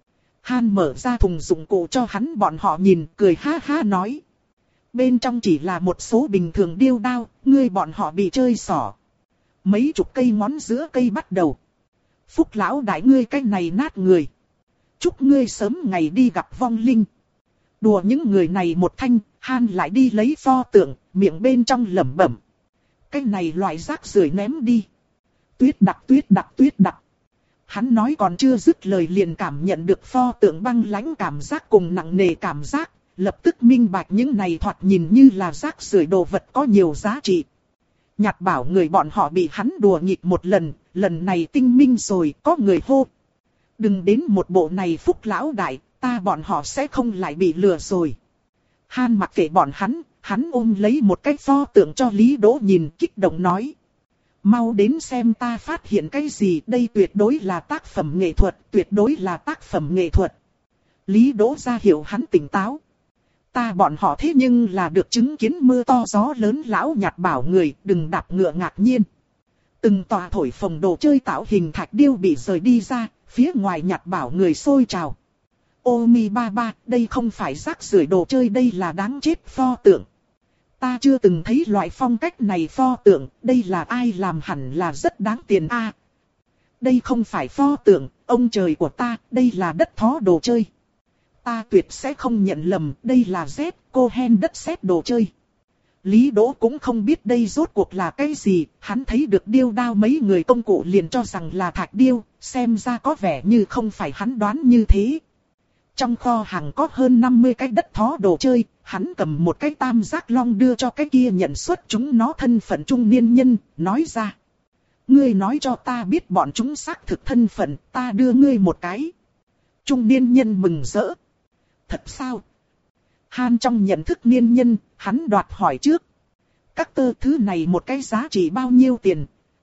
Han mở ra thùng dụng cụ cho hắn bọn họ nhìn, cười ha ha nói. Bên trong chỉ là một số bình thường điêu đao, ngươi bọn họ bị chơi xỏ. Mấy chục cây ngón giữa cây bắt đầu. Phúc lão đại ngươi cái này nát người. Chúc ngươi sớm ngày đi gặp vong linh. Đùa những người này một thanh, Han lại đi lấy pho tượng, miệng bên trong lẩm bẩm. Cái này loại rác rưởi ném đi. Tuyết đặc tuyết đặc tuyết đặc. Hắn nói còn chưa dứt lời liền cảm nhận được pho tượng băng lãnh cảm giác cùng nặng nề cảm giác, lập tức minh bạch những này thoạt nhìn như là rác rưởi đồ vật có nhiều giá trị. Nhặt bảo người bọn họ bị hắn đùa nghịch một lần, lần này tinh minh rồi, có người hô. Đừng đến một bộ này Phúc lão đại, ta bọn họ sẽ không lại bị lừa rồi. Han mặc kệ bọn hắn, hắn ôm lấy một cái pho tượng cho Lý Đỗ nhìn, kích động nói. Mau đến xem ta phát hiện cái gì, đây tuyệt đối là tác phẩm nghệ thuật, tuyệt đối là tác phẩm nghệ thuật. Lý Đỗ ra hiệu hắn tỉnh táo. Ta bọn họ thế nhưng là được chứng kiến mưa to gió lớn lão nhặt bảo người, đừng đạp ngựa ngạc nhiên. Từng tòa thổi phồng đồ chơi tạo hình thạch điêu bị rời đi ra, phía ngoài nhặt bảo người xôi trào. Ô mi ba ba, đây không phải rác rưởi đồ chơi, đây là đáng chết pho tượng. Ta chưa từng thấy loại phong cách này pho tượng, đây là ai làm, hẳn là rất đáng tiền a. À, đây không phải pho tượng, ông trời của ta, đây là đất thó đồ chơi. Ta tuyệt sẽ không nhận lầm, đây là Z, Cohen đất sét đồ chơi. Lý Đỗ cũng không biết đây rốt cuộc là cái gì, hắn thấy được điêu đao mấy người công cụ liền cho rằng là thạch điêu, xem ra có vẻ như không phải hắn đoán như thế. Trong kho hàng có hơn năm mươi cái đất thó đồ chơi, hắn cầm một cái tam giác long đưa cho cái kia nhận xuất chúng nó thân phận trung niên nhân, nói ra. Ngươi nói cho ta biết bọn chúng xác thực thân phận, ta đưa ngươi một cái. Trung niên nhân mừng rỡ. Thật sao? Han trong nhận thức niên nhân, hắn đoạt hỏi trước. Các tơ thứ này một cái giá trị bao nhiêu tiền?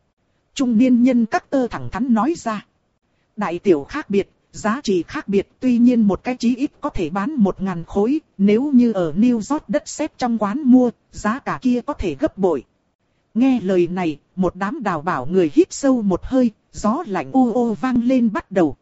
Trung niên nhân các tơ thẳng thắn nói ra. Đại tiểu khác biệt, giá trị khác biệt, tuy nhiên một cái chí ít có thể bán một ngàn khối, nếu như ở New York đất sét trong quán mua, giá cả kia có thể gấp bội. Nghe lời này, một đám đào bảo người hít sâu một hơi, gió lạnh ô ô vang lên bắt đầu.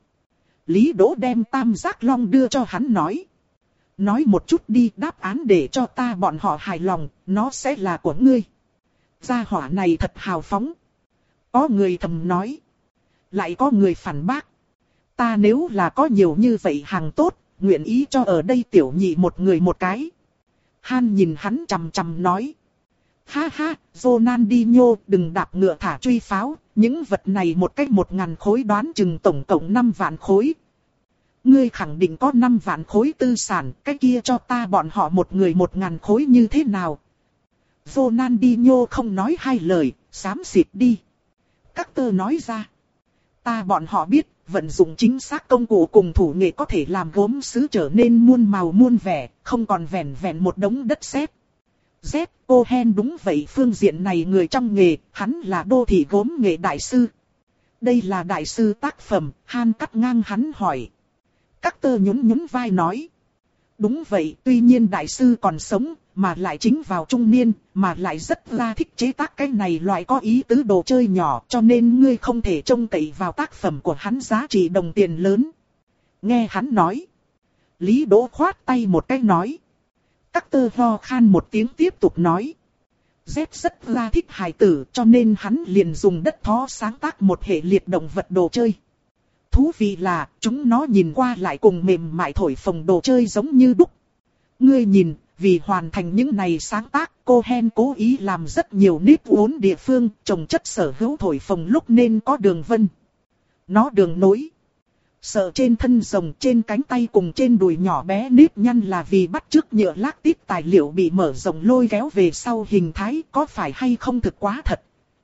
Lý Đỗ đem tam giác long đưa cho hắn nói. Nói một chút đi, đáp án để cho ta bọn họ hài lòng, nó sẽ là của ngươi. Gia hỏa này thật hào phóng. Có người thầm nói. Lại có người phản bác. Ta nếu là có nhiều như vậy hàng tốt, nguyện ý cho ở đây tiểu nhị một người một cái. Han nhìn hắn chằm chằm nói. Ha ha, Ronaldinho, đừng đạp ngựa thả truy pháo, những vật này một cách một ngàn khối đoán chừng tổng cộng năm vạn khối. Ngươi khẳng định có năm vạn khối tư sản, cái kia cho ta bọn họ một người một ngàn khối như thế nào? Ronaldinho không nói hai lời, xám xịt đi. Các tơ nói ra. Ta bọn họ biết, vận dụng chính xác công cụ cùng thủ nghệ có thể làm gốm sứ trở nên muôn màu muôn vẻ, không còn vẹn vẹn một đống đất sét. Z, Cohen đúng vậy, phương diện này người trong nghề, hắn là đô thị gốm nghệ đại sư. Đây là đại sư tác phẩm, Han cắt ngang hắn hỏi. Các tơ nhún nhún vai nói. Đúng vậy, tuy nhiên đại sư còn sống, mà lại chính vào trung niên, mà lại rất là thích chế tác cái này loại có ý tứ đồ chơi nhỏ, cho nên ngươi không thể trông cậy vào tác phẩm của hắn giá trị đồng tiền lớn. Nghe hắn nói. Lý Đỗ khoát tay một cái nói. Các tơ ho khan một tiếng tiếp tục nói. Z rất là thích hài tử, cho nên hắn liền dùng đất thó sáng tác một hệ liệt động vật đồ chơi. Thú vị là, chúng nó nhìn qua lại cùng mềm mại thổi phồng đồ chơi giống như đúc. Ngươi nhìn, vì hoàn thành những này sáng tác, Cohen cố ý làm rất nhiều nếp uốn địa phương, trồng chất sở hữu thổi phồng lúc nên có đường vân. Nó đường nối. Sợ trên thân rồng, trên cánh tay cùng trên đùi nhỏ bé nếp nhăn là vì bắt chước nhựa lác tít tài liệu bị mở rộng lôi kéo về sau hình thái, có phải hay không thực quá thật.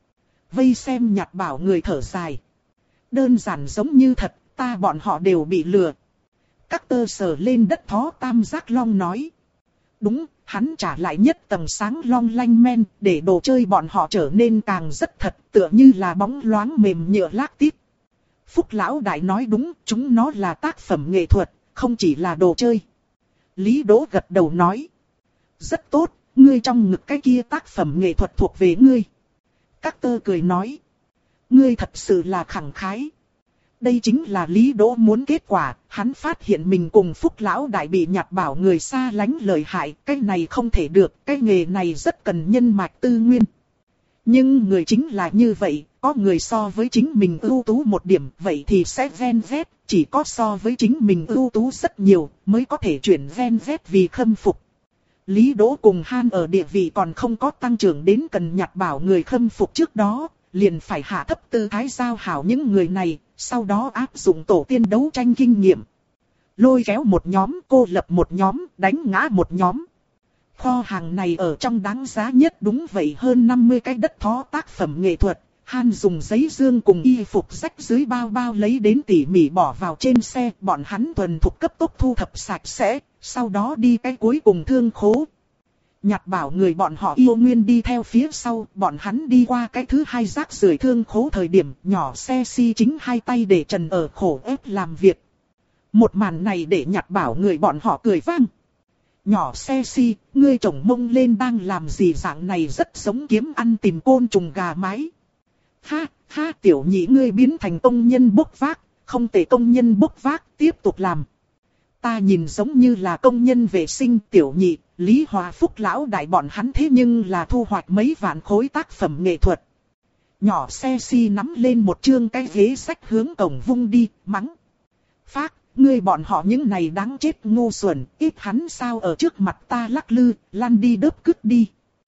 Vây xem nhặt bảo người thở dài. Đơn giản giống như thật, ta bọn họ đều bị lừa. Các tơ sờ lên đất thó tam giác long nói. Đúng, hắn trả lại nhất tầng sáng long lanh men, để đồ chơi bọn họ trở nên càng rất thật, tựa như là bóng loáng mềm nhựa lác tít. Phúc lão đại nói đúng, chúng nó là tác phẩm nghệ thuật, không chỉ là đồ chơi. Lý Đỗ gật đầu nói. Rất tốt, ngươi trong ngực cái kia tác phẩm nghệ thuật thuộc về ngươi. Các tơ cười nói. Ngươi thật sự là khẳng khái. Đây chính là Lý Đỗ muốn kết quả, hắn phát hiện mình cùng Phúc lão đại bị nhặt bảo người xa lánh lợi hại, cái này không thể được, cái nghề này rất cần nhân mạch tư nguyên. Nhưng người chính là như vậy, có người so với chính mình ưu tú một điểm, vậy thì sẽ ven vét, chỉ có so với chính mình ưu tú rất nhiều, mới có thể chuyển ven vét vì khâm phục. Lý Đỗ cùng Han ở địa vị còn không có tăng trưởng đến cần nhặt bảo người khâm phục trước đó, liền phải hạ thấp tư thái giao hảo những người này, sau đó áp dụng tổ tiên đấu tranh kinh nghiệm. Lôi kéo một nhóm, cô lập một nhóm, đánh ngã một nhóm. Kho hàng này ở trong đáng giá nhất đúng vậy hơn năm mươi cái đất thó tác phẩm nghệ thuật. Han dùng giấy dương cùng y phục rách dưới bao bao lấy đến tỉ mỉ bỏ vào trên xe. Bọn hắn thuần thục cấp tốc thu thập sạch sẽ, sau đó đi cái cuối cùng thương khố. Nhặt bảo người bọn họ yêu nguyên đi theo phía sau, bọn hắn đi qua cái thứ hai rác rưởi thương khố thời điểm nhỏ xe si chính hai tay để trần ở khổ ép làm việc. Một màn này để nhặt bảo người bọn họ cười vang. Nhỏ xe si, ngươi trồng mông lên đang làm gì dạng này rất giống kiếm ăn tìm côn trùng gà mái. Ha, ha tiểu nhị ngươi biến thành công nhân bốc vác, không thể công nhân bốc vác, tiếp tục làm. Ta nhìn giống như là công nhân vệ sinh tiểu nhị, Lý Hòa Phúc lão đại bọn hắn thế nhưng là thu hoạch mấy vạn khối tác phẩm nghệ thuật. Nhỏ xe si nắm lên một chương cái ghế sách hướng cổng vung đi, mắng. Phác, ngươi bọn họ những này đáng chết ngu xuẩn, ít hắn sao ở trước mặt ta lắc lư, lăn đi đớp cứt đi.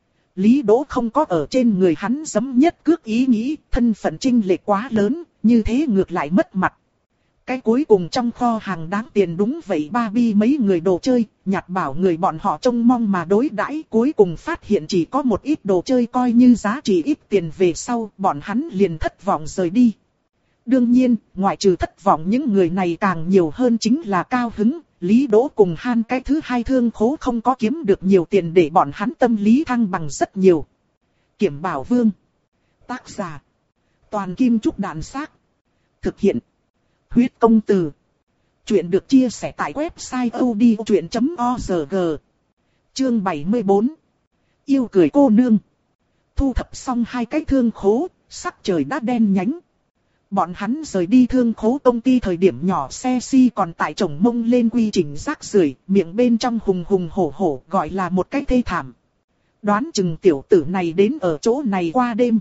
Lý Đỗ không có ở trên người hắn giấm nhất cước ý nghĩ, thân phận chênh lệch quá lớn, như thế ngược lại mất mặt. Cái cuối cùng trong kho hàng đáng tiền đúng vậy Barbie mấy người đồ chơi, nhặt bảo người bọn họ trông mong mà đối đãi cuối cùng phát hiện chỉ có một ít đồ chơi coi như giá trị ít tiền về sau, bọn hắn liền thất vọng rời đi. Đương nhiên, ngoại trừ thất vọng những người này càng nhiều hơn chính là cao hứng, Lý Đỗ cùng Han cái thứ hai thương khố không có kiếm được nhiều tiền để bọn hắn tâm lý thăng bằng rất nhiều. Kiểm Bảo Vương. Tác giả. Toàn Kim Trúc Đạn Xác. Thực hiện. Huyết Công Từ. Chuyện được chia sẻ tại website odchuyện chấm org. Chương bảy mươi bốn. Yêu cười cô nương. Thu thập xong hai cái thương khố, sắc trời đã đen nhánh. Bọn hắn rời đi thương khố công ty thời điểm nhỏ xe si còn tại chồng mông lên quy trình rác rưởi, miệng bên trong hùng hùng hổ hổ gọi là một cái thê thảm. Đoán chừng tiểu tử này đến ở chỗ này qua đêm.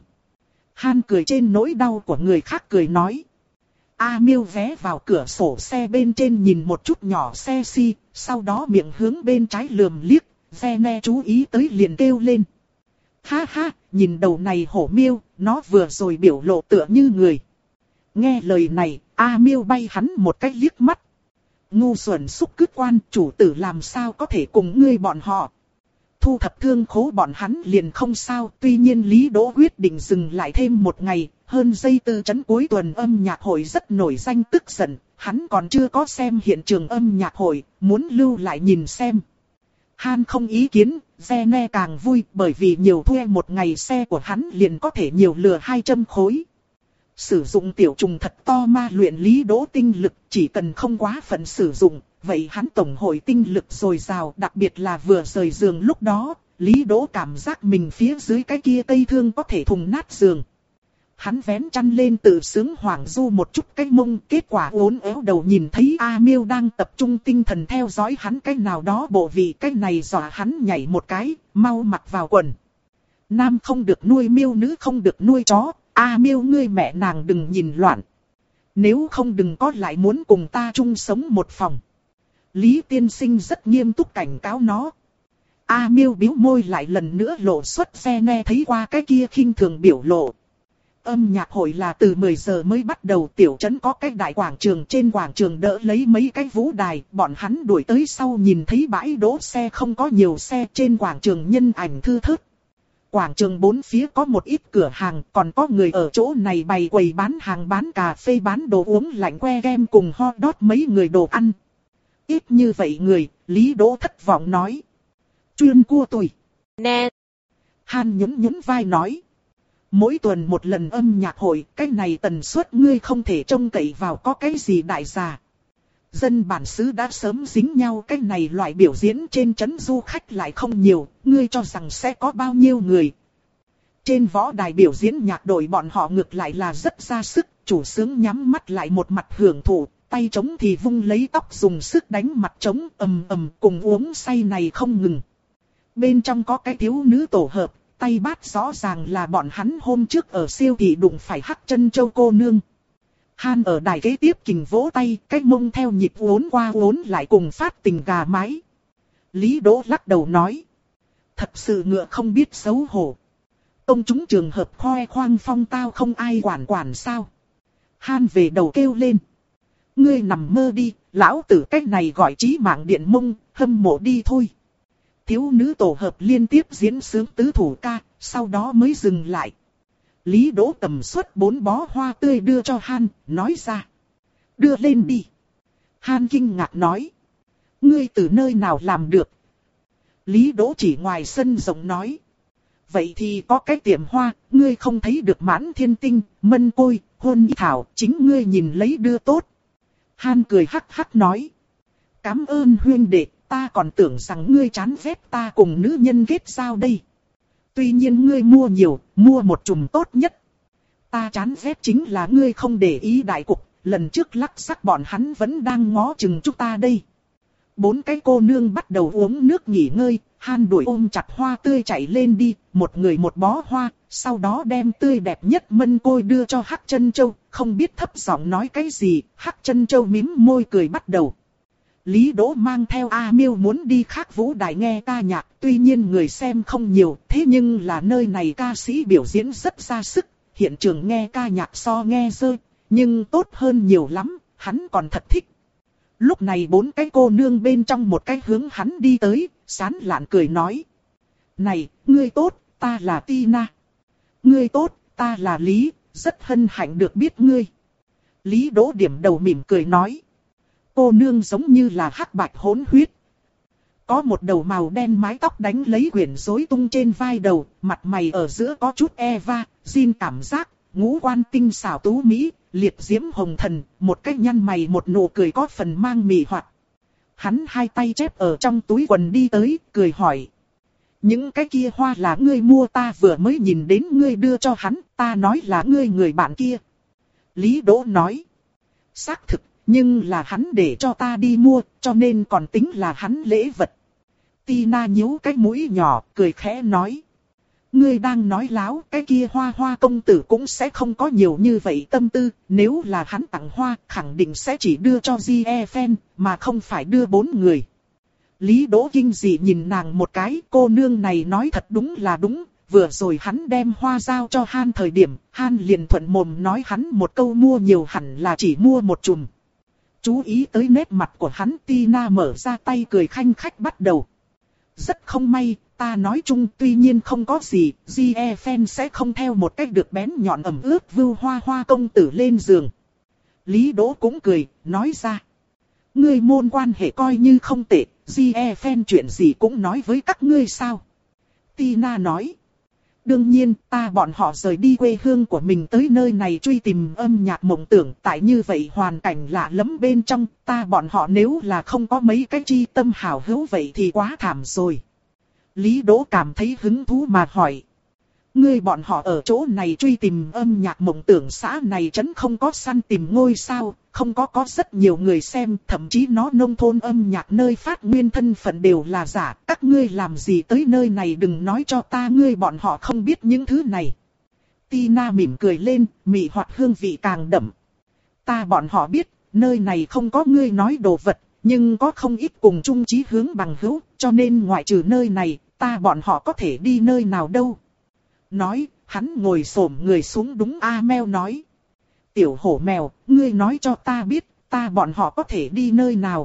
Han cười trên nỗi đau của người khác cười nói. A Miêu vé vào cửa sổ xe bên trên nhìn một chút nhỏ xe si, sau đó miệng hướng bên trái lườm liếc, Zene chú ý tới liền kêu lên. Ha ha, nhìn đầu này hổ miêu, nó vừa rồi biểu lộ tựa như người. Nghe lời này, A Miêu bay hắn một cái liếc mắt. Ngu xuẩn xúc cứt quan, chủ tử làm sao có thể cùng ngươi bọn họ. Thu thập thương khố bọn hắn liền không sao, tuy nhiên Lý Đỗ quyết định dừng lại thêm một ngày, hơn dây tư chấn cuối tuần âm nhạc hội rất nổi danh tức giận, hắn còn chưa có xem hiện trường âm nhạc hội, muốn lưu lại nhìn xem. Han không ý kiến, Zene càng vui bởi vì nhiều thuê một ngày xe của hắn liền có thể nhiều lừa hai trăm khối. Sử dụng tiểu trùng thật to ma luyện Lý Đỗ tinh lực, chỉ cần không quá phận sử dụng, vậy hắn tổng hội tinh lực dồi dào, đặc biệt là vừa rời giường lúc đó, Lý Đỗ cảm giác mình phía dưới cái kia cây thương có thể thùng nát giường. Hắn vén chăn lên tự sướng hoảng du một chút cái mông, kết quả uốn éo đầu nhìn thấy A Miêu đang tập trung tinh thần theo dõi hắn cái nào đó bộ vị, cái này dọa hắn nhảy một cái, mau mặc vào quần. Nam không được nuôi miêu, nữ không được nuôi chó. A Miêu ngươi mẹ nàng đừng nhìn loạn. Nếu không đừng có lại muốn cùng ta chung sống một phòng. Lý tiên sinh rất nghiêm túc cảnh cáo nó. A Miêu bĩu môi lại lần nữa lộ xuất xe nghe thấy qua cái kia khinh thường biểu lộ. Âm nhạc hội là từ mười giờ mới bắt đầu, tiểu trấn có cái đại quảng trường, trên quảng trường đỡ lấy mấy cái vũ đài, bọn hắn đuổi tới sau nhìn thấy bãi đỗ xe không có nhiều xe, trên quảng trường nhân ảnh thưa thớt. Quảng trường bốn phía có một ít cửa hàng, còn có người ở chỗ này bày quầy bán hàng, bán cà phê, bán đồ uống lạnh, que kem cùng hot dog mấy người đồ ăn. Ít như vậy người, Lý Đỗ thất vọng nói. Chuyên cua tôi. Nè. Han nhún nhún vai nói. Mỗi tuần một lần âm nhạc hội, cái này tần suất ngươi không thể trông cậy vào có cái gì đại gia. Dân bản xứ đã sớm dính nhau, cái này loại biểu diễn trên trấn du khách lại không nhiều, ngươi cho rằng sẽ có bao nhiêu người. Trên võ đài biểu diễn nhạc đội bọn họ ngược lại là rất ra sức, chủ sướng nhắm mắt lại một mặt hưởng thụ, tay trống thì vung lấy tóc dùng sức đánh mặt trống ầm ầm cùng uống say này không ngừng. Bên trong có cái thiếu nữ tổ hợp, tay bát rõ ràng là bọn hắn hôm trước ở siêu thị đụng phải Hắc Chân Châu cô nương. Han ở đài kế tiếp kình vỗ tay, cái mông theo nhịp uốn qua uốn lại cùng phát tình gà mái. Lý Đỗ lắc đầu nói. Thật sự ngựa không biết xấu hổ. Công chúng trường hợp khoe khoang phong tao không ai quản quản sao. Han về đầu kêu lên. Ngươi nằm mơ đi, lão tử cách này gọi chí mạng điện mông, hâm mộ đi thôi. Thiếu nữ tổ hợp liên tiếp diễn sướng tứ thủ ca, sau đó mới dừng lại. Lý Đỗ tầm suất bốn bó hoa tươi đưa cho Han, nói ra. Đưa lên đi. Han kinh ngạc nói. Ngươi từ nơi nào làm được? Lý Đỗ chỉ ngoài sân rộng nói. Vậy thì có cái tiệm hoa, ngươi không thấy được mãn thiên tinh, mân côi, hôn y thảo, chính ngươi nhìn lấy đưa tốt. Han cười hắc hắc nói. Cảm ơn huynh đệ, ta còn tưởng rằng ngươi chán ghét ta cùng nữ nhân kết giao đây. Tuy nhiên ngươi mua nhiều, mua một chùm tốt nhất. Ta chán ghét chính là ngươi không để ý đại cục, lần trước lắc sắc bọn hắn vẫn đang ngó chừng chúng ta đây. Bốn cái cô nương bắt đầu uống nước nghỉ ngơi, Han đuổi ôm chặt hoa tươi chạy lên đi, một người một bó hoa, sau đó đem tươi đẹp nhất mân côi đưa cho Hắc Chân Châu, không biết thấp giọng nói cái gì, Hắc Chân Châu mím môi cười bắt đầu. Lý Đỗ mang theo A Miêu muốn đi khác vũ đài nghe ca nhạc, tuy nhiên người xem không nhiều, thế nhưng là nơi này ca sĩ biểu diễn rất ra sức, hiện trường nghe ca nhạc so nghe rơi, nhưng tốt hơn nhiều lắm, hắn còn thật thích. Lúc này bốn cái cô nương bên trong một cái hướng hắn đi tới, sán lạn cười nói. Này, ngươi tốt, ta là Tina. Ngươi tốt, ta là Lý, rất hân hạnh được biết ngươi. Lý Đỗ điểm đầu mỉm cười nói. Cô nương giống như là hắc bạch hỗn huyết. Có một đầu màu đen mái tóc đánh lấy quyển rối tung trên vai đầu, mặt mày ở giữa có chút Eva, Jin cảm giác, ngũ quan tinh xảo tú mỹ, liệt diễm hồng thần, một cái nhăn mày một nụ cười có phần mang mị hoặc. Hắn hai tay chép ở trong túi quần đi tới, cười hỏi. Những cái kia hoa là ngươi mua, ta vừa mới nhìn đến ngươi đưa cho hắn, ta nói là ngươi người bạn kia. Lý Đỗ nói. Xác thực, nhưng là hắn để cho ta đi mua, cho nên còn tính là hắn lễ vật. Tina nhíu cái mũi nhỏ, cười khẽ nói. Ngươi đang nói láo, cái kia hoa hoa công tử cũng sẽ không có nhiều như vậy tâm tư, nếu là hắn tặng hoa, khẳng định sẽ chỉ đưa cho Ji-e-Fen, mà không phải đưa bốn người. Lý Đỗ kinh dị nhìn nàng một cái, cô nương này nói thật đúng là đúng, vừa rồi hắn đem hoa giao cho Han thời điểm, Han liền thuận mồm nói hắn một câu mua nhiều hẳn là chỉ mua một chùm. Chú ý tới nét mặt của hắn, Tina mở ra tay cười khanh khách bắt đầu. Rất không may, ta nói chung tuy nhiên không có gì, Ji-e-Fen sẽ không theo một cách được bén nhọn ẩm ướt vưu hoa hoa công tử lên giường. Lý Đỗ cũng cười, nói ra. Ngươi môn quan hệ coi như không tệ, Ji-e-Fen chuyện gì cũng nói với các ngươi sao? Tina nói. Đương nhiên, ta bọn họ rời đi quê hương của mình tới nơi này truy tìm âm nhạc mộng tưởng, tại như vậy hoàn cảnh lạ lẫm bên trong, ta bọn họ nếu là không có mấy cái chi tâm hảo hữu vậy thì quá thảm rồi. Lý Đỗ cảm thấy hứng thú mà hỏi. Ngươi bọn họ ở chỗ này truy tìm âm nhạc mộng tưởng, xã này trấn không có săn tìm ngôi sao, không có có rất nhiều người xem, thậm chí nó nông thôn âm nhạc nơi phát nguyên thân phận đều là giả, các ngươi làm gì tới nơi này đừng nói cho ta ngươi bọn họ không biết những thứ này. Tina mỉm cười lên, mị hoặc hương vị càng đậm. Ta bọn họ biết, nơi này không có ngươi nói đồ vật, nhưng có không ít cùng chung chí hướng bằng hữu, cho nên ngoại trừ nơi này, ta bọn họ có thể đi nơi nào đâu. Nói, hắn ngồi xổm người xuống đúng A Mèo nói. Tiểu hổ mèo, ngươi nói cho ta biết, ta bọn họ có thể đi nơi nào.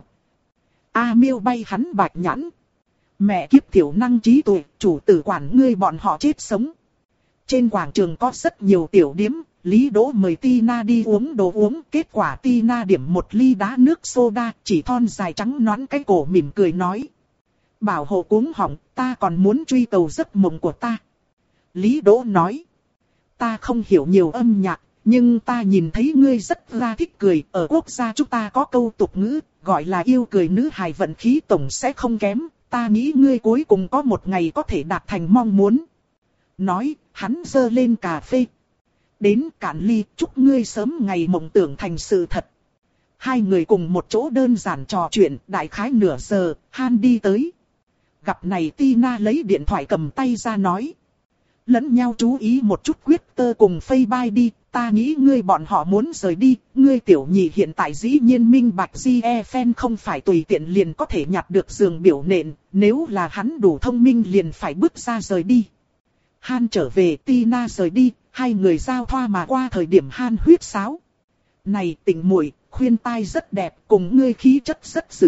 A Miêu bay hắn bạch nhãn. Mẹ kiếp tiểu năng trí tuệ, chủ tử quản ngươi bọn họ chết sống. Trên quảng trường có rất nhiều tiểu điếm, Lý Đỗ mời Tina đi uống đồ uống, kết quả Tina điểm một ly đá nước soda, chỉ thon dài trắng nõn cái cổ mỉm cười nói. Bảo hộ cuống họng, ta còn muốn truy cầu giấc mộng của ta. Lý Đỗ nói. Ta không hiểu nhiều âm nhạc, nhưng ta nhìn thấy ngươi rất ra thích cười. Ở quốc gia chúng ta có câu tục ngữ, gọi là yêu cười nữ hài vận khí tổng sẽ không kém. Ta nghĩ ngươi cuối cùng có một ngày có thể đạt thành mong muốn. Nói, hắn giơ lên cà phê. Đến cạn ly, chúc ngươi sớm ngày mộng tưởng thành sự thật. Hai người cùng một chỗ đơn giản trò chuyện, đại khái nửa giờ, Han đi tới. Gặp này Tina lấy điện thoại cầm tay ra nói. Lẫn nhau chú ý một chút Twitter cùng Facebook đi, ta nghĩ ngươi bọn họ muốn rời đi, ngươi tiểu nhị hiện tại dĩ nhiên minh bạch Ji-e-Fen không phải tùy tiện liền có thể nhặt được giường biểu nện, nếu là hắn đủ thông minh liền phải bước ra rời đi. Han trở về, Tina rời đi, hai người giao thoa mà qua thời điểm Han huýt sáo. Này tỉnh muội, khuyên tai rất đẹp, cùng ngươi khí chất rất dựng.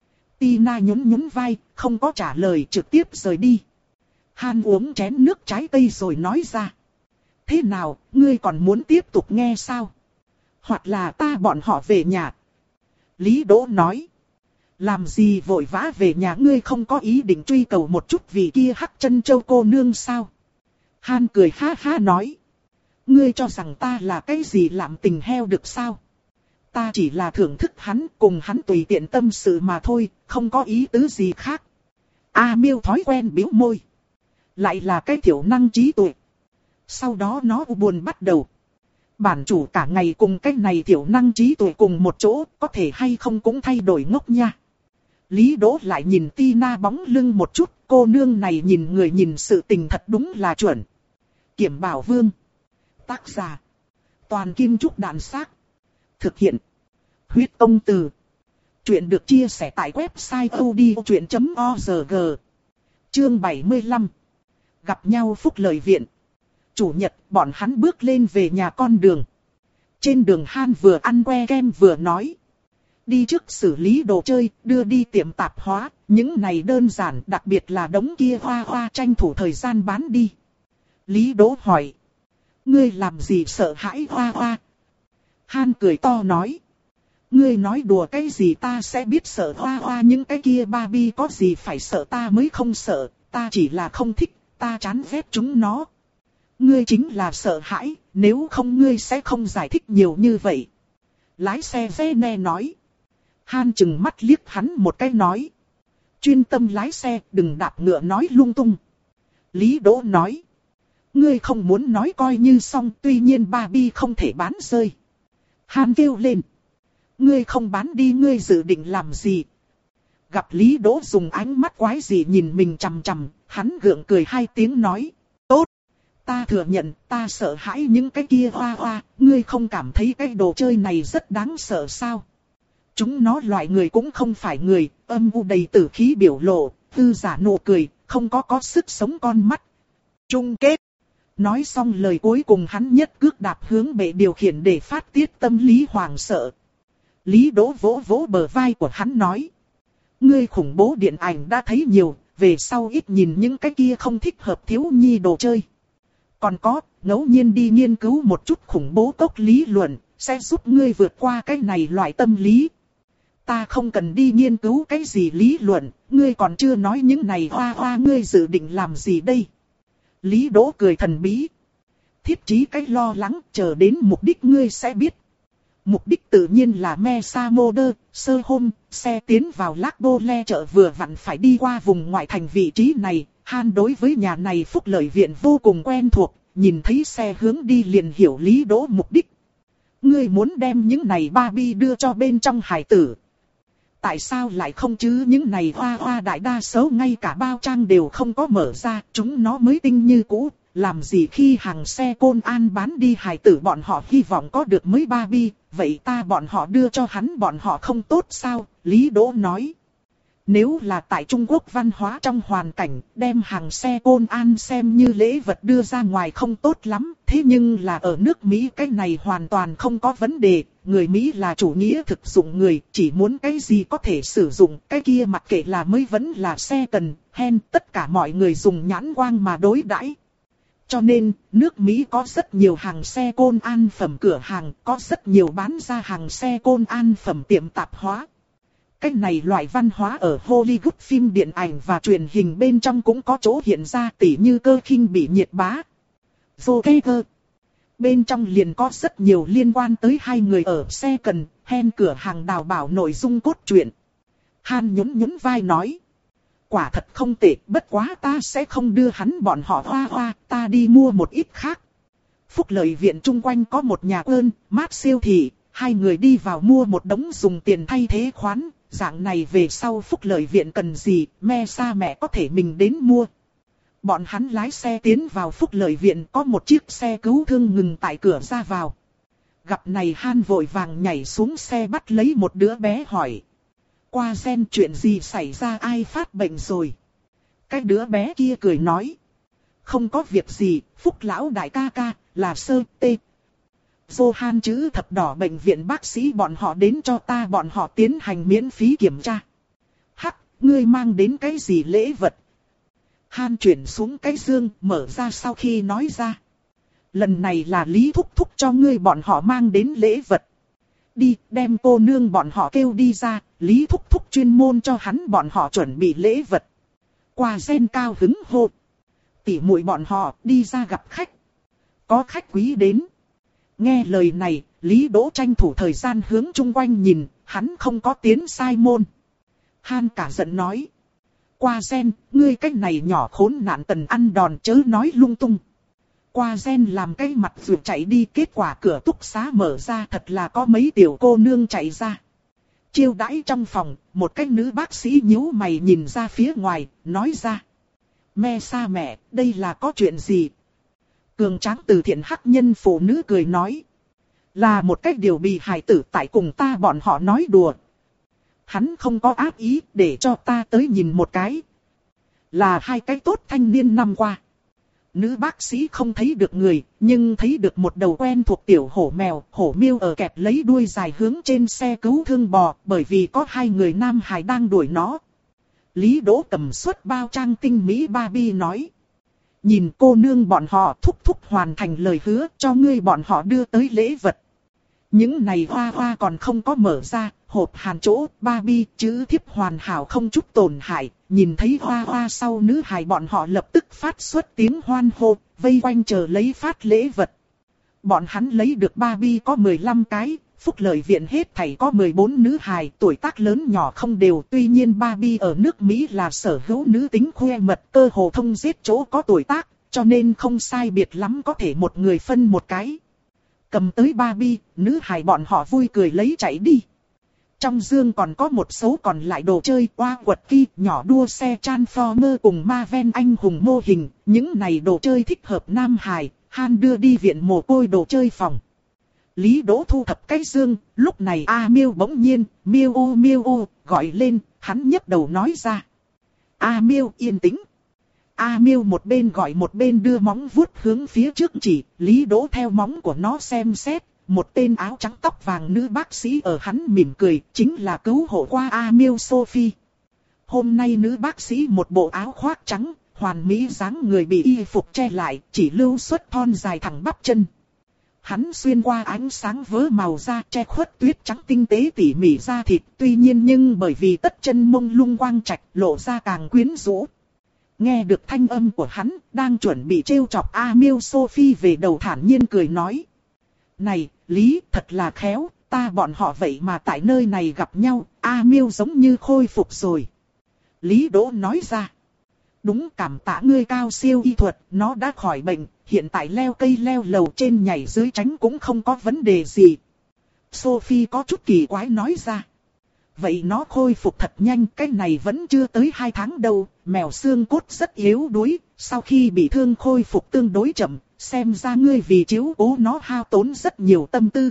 Tina nhún nhún vai, không có trả lời, trực tiếp rời đi. Han uống chén nước trái cây rồi nói ra. Thế nào, ngươi còn muốn tiếp tục nghe sao? Hoặc là ta bọn họ về nhà. Lý Đỗ nói. Làm gì vội vã về nhà, ngươi không có ý định truy cầu một chút vì kia Hắc Chân Châu cô nương sao? Han cười ha ha nói. Ngươi cho rằng ta là cái gì làm tình heo được sao? Ta chỉ là thưởng thức hắn, cùng hắn tùy tiện tâm sự mà thôi, không có ý tứ gì khác. A Miêu thói quen bĩu môi. Lại là cái thiểu năng trí tuệ. Sau đó nó buồn bắt đầu. Bản chủ cả ngày cùng cái này thiểu năng trí tuệ cùng một chỗ, có thể hay không cũng thay đổi ngốc nha. Lý Đỗ lại nhìn Tina bóng lưng một chút, cô nương này nhìn người nhìn sự tình thật đúng là chuẩn. Kiểm Bảo Vương. Tác giả. Toàn Kim Trúc Đạn Xác. Thực hiện. Huyết Công Từ. Chuyện được chia sẻ tại website odchuyện chấm org. Chương bảy mươi lăm. Gặp nhau Phúc Lợi Viện. Chủ nhật bọn hắn bước lên về nhà con đường. Trên đường Han vừa ăn que kem vừa nói. Đi trước xử lý đồ chơi, đưa đi tiệm tạp hóa, những này đơn giản, đặc biệt là đống kia hoa hoa tranh thủ thời gian bán đi. Lý Đỗ hỏi. Ngươi làm gì sợ hãi hoa hoa? Han cười to nói. Ngươi nói đùa cái gì ta sẽ biết sợ hoa hoa, những cái kia Barbie có gì phải sợ, ta mới không sợ, ta chỉ là không thích, ta chán ghét chúng nó. Ngươi chính là sợ hãi, nếu không ngươi sẽ không giải thích nhiều như vậy. Lái xe Vene nói. Han chừng mắt liếc hắn một cái nói. Chuyên tâm lái xe, đừng đạp ngựa nói lung tung. Lý Đỗ nói. Ngươi không muốn nói coi như xong, tuy nhiên Barbie không thể bán rơi. Han kêu lên. Ngươi không bán đi ngươi dự định làm gì? Gặp Lý Đỗ dùng ánh mắt quái gì nhìn mình chằm chằm, hắn gượng cười hai tiếng nói. Tốt, ta thừa nhận ta sợ hãi những cái kia hoa hoa, ngươi không cảm thấy cái đồ chơi này rất đáng sợ sao? Chúng nó loại người cũng không phải người, âm u đầy tử khí biểu lộ, tư giả nụ cười, không có có sức sống con mắt. Chung kết. Nói xong lời cuối cùng hắn nhất cước đạp hướng bệ điều khiển để phát tiết tâm lý hoảng sợ. Lý Đỗ vỗ vỗ bờ vai của hắn nói. Ngươi khủng bố điện ảnh đã thấy nhiều, về sau ít nhìn những cái kia không thích hợp thiếu nhi đồ chơi. Còn có, ngẫu nhiên đi nghiên cứu một chút khủng bố cốc lý luận, sẽ giúp ngươi vượt qua cái này loại tâm lý. Ta không cần đi nghiên cứu cái gì lý luận, ngươi còn chưa nói những này hoa hoa, ngươi dự định làm gì đây? Lý Đỗ cười thần bí. Thiết trí cái lo lắng, chờ đến mục đích ngươi sẽ biết. Mục đích tự nhiên là Mesa Moder, sơ hôm, xe tiến vào Lac Le chợ vừa vặn phải đi qua vùng ngoại thành vị trí này. Han đối với nhà này Phúc Lợi Viện vô cùng quen thuộc, nhìn thấy xe hướng đi liền hiểu Lý Đỗ mục đích. Ngươi muốn đem những này Barbie đưa cho bên trong hải tử. Tại sao lại không chứ, những này hoa hoa đại đa số ngay cả bao trang đều không có mở ra, chúng nó mới tinh như cũ. Làm gì khi hàng xe Côn An bán đi hài tử bọn họ hy vọng có được mới Barbie, vậy ta bọn họ đưa cho hắn bọn họ không tốt sao? Lý Đỗ nói. Nếu là tại Trung Quốc văn hóa trong hoàn cảnh, đem hàng xe Côn An xem như lễ vật đưa ra ngoài không tốt lắm, thế nhưng là ở nước Mỹ cái này hoàn toàn không có vấn đề. Người Mỹ là chủ nghĩa thực dụng người, chỉ muốn cái gì có thể sử dụng, cái kia mặc kệ là mới vẫn là xe cần, hen, tất cả mọi người dùng nhãn quang mà đối đãi. Cho nên, nước Mỹ có rất nhiều hàng xe Côn An phẩm cửa hàng, có rất nhiều bán ra hàng xe Côn An phẩm tiệm tạp hóa. Cái này loại văn hóa ở Hollywood phim điện ảnh và truyền hình bên trong cũng có chỗ hiện ra, tỉ như Cơ Khinh bị nhiệt bá. Joker. Bên trong liền có rất nhiều liên quan tới hai người ở xe cần, hen cửa hàng đào bảo nội dung cốt truyện. Han nhún nhún vai nói. Quả thật không tệ, bất quá ta sẽ không đưa hắn bọn họ hoa hoa, ta đi mua một ít khác. Phúc Lợi Viện chung quanh có một nhà ơn, mát siêu thị, hai người đi vào mua một đống dùng tiền thay thế khoán, dạng này về sau Phúc Lợi Viện cần gì, me sa mẹ có thể mình đến mua. Bọn hắn lái xe tiến vào Phúc Lợi Viện, có một chiếc xe cứu thương ngừng tại cửa ra vào. Gặp này Han vội vàng nhảy xuống xe bắt lấy một đứa bé hỏi. Qua gen chuyện gì xảy ra, ai phát bệnh rồi? Cái đứa bé kia cười nói. Không có việc gì, Phúc lão đại ca ca, là sơ tê. Johan chữ thập đỏ bệnh viện bác sĩ bọn họ đến cho ta bọn họ tiến hành miễn phí kiểm tra. Hắc, ngươi mang đến cái gì lễ vật? Han chuyển xuống cái dương, mở ra sau khi nói ra. Lần này là Lý Thúc Thúc cho ngươi bọn họ mang đến lễ vật. Đi, đem cô nương bọn họ kêu đi ra, Lý Thúc Thúc chuyên môn cho hắn bọn họ chuẩn bị lễ vật. Qua gen cao hứng hô. Tỉ muội bọn họ đi ra gặp khách. Có khách quý đến. Nghe lời này, Lý Đỗ tranh thủ thời gian hướng chung quanh nhìn, hắn không có tiến sai môn. Han cả giận nói. Qua gen, ngươi cái này nhỏ khốn nạn tần ăn đòn chớ nói lung tung. Qua gen làm cái mặt vừa chạy đi, kết quả cửa túc xá mở ra, thật là có mấy tiểu cô nương chạy ra. Chiêu đãi trong phòng, một cái nữ bác sĩ nhíu mày nhìn ra phía ngoài, nói ra. Mẹ xa mẹ, đây là có chuyện gì? Cường tráng từ thiện hắc nhân phụ nữ cười nói. Là một cách điều bị hài tử tại cùng ta bọn họ nói đùa. Hắn không có ác ý, để cho ta tới nhìn một cái. Là hai cái tốt thanh niên năm qua. Nữ bác sĩ không thấy được người, nhưng thấy được một đầu quen thuộc tiểu hổ mèo, hổ miêu ở kẹp lấy đuôi dài hướng trên xe cứu thương bò, bởi vì có hai người nam hài đang đuổi nó. Lý Đỗ cầm suất bao trang tinh mỹ Barbie nói. Nhìn cô nương bọn họ thúc thúc hoàn thành lời hứa cho ngươi bọn họ đưa tới lễ vật. Những này hoa hoa còn không có mở ra, hộp hàn chỗ, Barbie, chữ thiếp hoàn hảo không chút tổn hại. Nhìn thấy hoa hoa sau nữ hài bọn họ lập tức phát xuất tiếng hoan hô, vây quanh chờ lấy phát lễ vật. Bọn hắn lấy được Barbie có mười lăm cái, phúc lợi viện hết thảy có mười bốn nữ hài, tuổi tác lớn nhỏ không đều. Tuy nhiên Barbie ở nước Mỹ là sở hữu nữ tính khoe mật, cơ hồ thông giết chỗ có tuổi tác, cho nên không sai biệt lắm có thể một người phân một cái. Cầm tới Barbie, nữ hài bọn họ vui cười lấy chạy đi. Trong dương còn có một số còn lại đồ chơi, oa quật kỳ, nhỏ đua xe Transformer cùng Marvel anh hùng mô hình. Những này đồ chơi thích hợp nam hài, Han đưa đi viện mồ côi đồ chơi phòng. Lý Đỗ thu thập cái dương, lúc này A Miêu bỗng nhiên, Miêu ô Miêu ô, gọi lên, hắn nhấc đầu nói ra. A Miêu yên tĩnh. A Miêu một bên gọi một bên đưa móng vuốt hướng phía trước chỉ, Lý Đỗ theo móng của nó xem xét. Một tên áo trắng tóc vàng nữ bác sĩ ở hắn mỉm cười, chính là cứu hộ qua A Miêu Sophie. Hôm nay nữ bác sĩ một bộ áo khoác trắng, hoàn mỹ dáng người bị y phục che lại, chỉ lưu xuất thon dài thẳng bắp chân. Hắn xuyên qua ánh sáng vớ màu da che khuất tuyết trắng tinh tế tỉ mỉ da thịt, tuy nhiên nhưng bởi vì tất chân mông lung quang trạch lộ ra càng quyến rũ. Nghe được thanh âm của hắn, đang chuẩn bị trêu chọc A Miêu Sophie về đầu thản nhiên cười nói. Này, Lý, thật là khéo, ta bọn họ vậy mà tại nơi này gặp nhau, A Miêu giống như khôi phục rồi. Lý Đỗ nói ra. Đúng, cảm tạ ngươi cao siêu y thuật, nó đã khỏi bệnh, hiện tại leo cây leo lầu trên nhảy dưới tránh cũng không có vấn đề gì. Sophie có chút kỳ quái nói ra. Vậy nó khôi phục thật nhanh, cái này vẫn chưa tới hai tháng đâu, mèo xương cốt rất yếu đuối, sau khi bị thương khôi phục tương đối chậm, xem ra ngươi vì chiếu cố nó hao tốn rất nhiều tâm tư.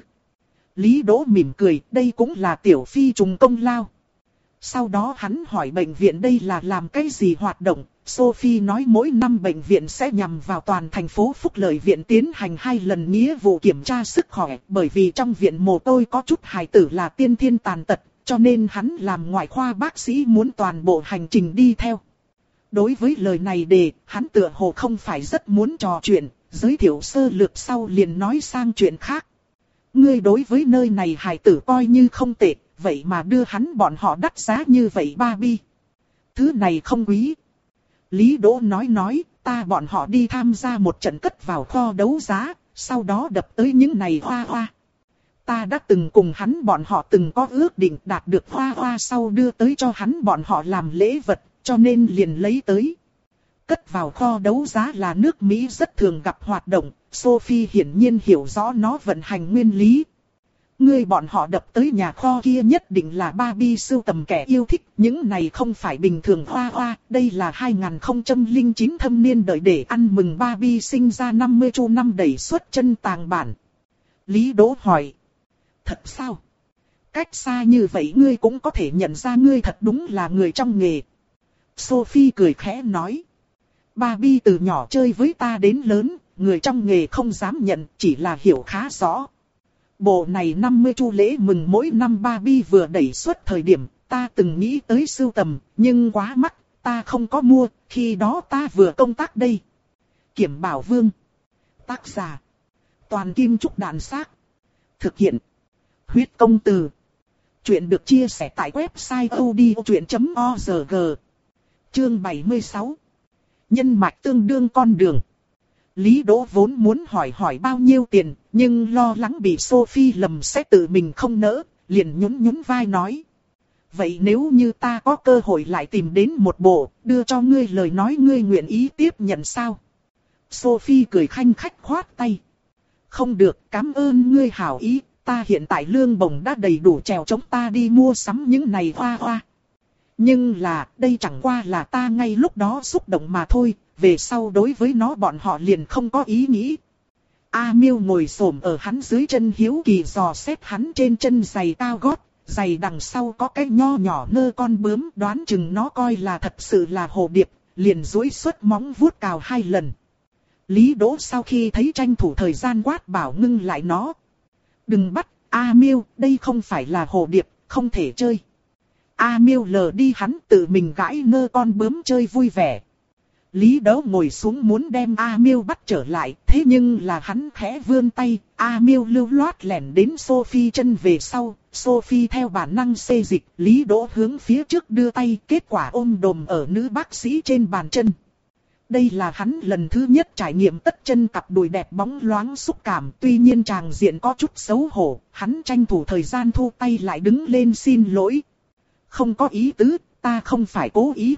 Lý Đỗ mỉm cười, đây cũng là tiểu phi trùng công lao. Sau đó hắn hỏi bệnh viện đây là làm cái gì hoạt động, Sophie nói mỗi năm bệnh viện sẽ nhằm vào toàn thành phố phúc lợi viện tiến hành hai lần nghĩa vụ kiểm tra sức khỏe, bởi vì trong viện mồ côi có chút hài tử là tiên thiên tàn tật, cho nên hắn làm ngoại khoa bác sĩ muốn toàn bộ hành trình đi theo. Đối với lời này đề, hắn tựa hồ không phải rất muốn trò chuyện, giới thiệu sơ lược sau liền nói sang chuyện khác. Ngươi đối với nơi này hài tử coi như không tệ, vậy mà đưa hắn bọn họ đắt giá như vậy Barbie. Thứ này không quý. Lý Đỗ nói nói, ta bọn họ đi tham gia một trận cất vào kho đấu giá, sau đó đập tới những này hoa hoa. Ta đã từng cùng hắn bọn họ từng có ước định đạt được hoa hoa sau đưa tới cho hắn bọn họ làm lễ vật, cho nên liền lấy tới. Cất vào kho đấu giá là nước Mỹ rất thường gặp hoạt động, Sophie hiển nhiên hiểu rõ nó vận hành nguyên lý. Ngươi bọn họ đập tới nhà kho kia nhất định là Barbie sưu tầm kẻ yêu thích, những này không phải bình thường hoa hoa, đây là hai không không chín thâm niên đợi để ăn mừng Barbie sinh ra năm mươi chu năm đẩy xuất chân tàng bản. Lý Đỗ hỏi. Thật sao? Cách xa như vậy ngươi cũng có thể nhận ra ngươi thật đúng là người trong nghề. Sophie cười khẽ nói. Barbie từ nhỏ chơi với ta đến lớn, người trong nghề không dám nhận, chỉ là hiểu khá rõ. Bộ này năm mươi chu lễ mừng mỗi năm Barbie vừa đẩy xuất thời điểm, ta từng nghĩ tới sưu tầm, nhưng quá mắc, ta không có mua, khi đó ta vừa công tác đây. Kiểm Bảo Vương. Tác giả. Toàn Kim Trúc Đàn Xác. Thực hiện. Huyết Công Từ. Chuyện được chia sẻ tại website audiochuyện chấm org. Chương bảy mươi sáu. Nhân mạch tương đương con đường. Lý Đỗ vốn muốn hỏi hỏi bao nhiêu tiền, nhưng lo lắng bị Sophie lầm sẽ tự mình không nỡ, liền nhún nhún vai nói. Vậy nếu như ta có cơ hội lại tìm đến một bộ, đưa cho ngươi lời nói, ngươi nguyện ý tiếp nhận sao? Sophie cười khanh khách khoát tay. Không được, cảm ơn ngươi hảo ý, ta hiện tại lương bổng đã đầy đủ trèo chống ta đi mua sắm những này hoa hoa. Nhưng là, đây chẳng qua là ta ngay lúc đó xúc động mà thôi, về sau đối với nó bọn họ liền không có ý nghĩ. A Miêu ngồi xổm ở hắn dưới chân hiếu kỳ dò xét hắn trên chân giày cao gót, giày đằng sau có cái nho nhỏ nơ con bướm, đoán chừng nó coi là thật sự là hồ điệp, liền duỗi xuất móng vuốt cào hai lần. Lý Đỗ sau khi thấy tranh thủ thời gian quát bảo ngưng lại nó. Đừng bắt, A Miêu, đây không phải là hồ điệp, không thể chơi. A Miêu lờ đi hắn tự mình gãi nơ con bướm chơi vui vẻ. Lý Đỗ ngồi xuống muốn đem A Miêu bắt trở lại, thế nhưng là hắn khẽ vươn tay, A Miêu lưu loát lẻn đến Sophie chân về sau, Sophie theo bản năng xê dịch, Lý Đỗ hướng phía trước đưa tay, kết quả ôm đồm ở nữ bác sĩ trên bàn chân. Đây là hắn lần thứ nhất trải nghiệm tất chân cặp đùi đẹp bóng loáng xúc cảm, tuy nhiên tràng diện có chút xấu hổ, hắn tranh thủ thời gian thu tay lại đứng lên xin lỗi. Không có ý tứ, ta không phải cố ý.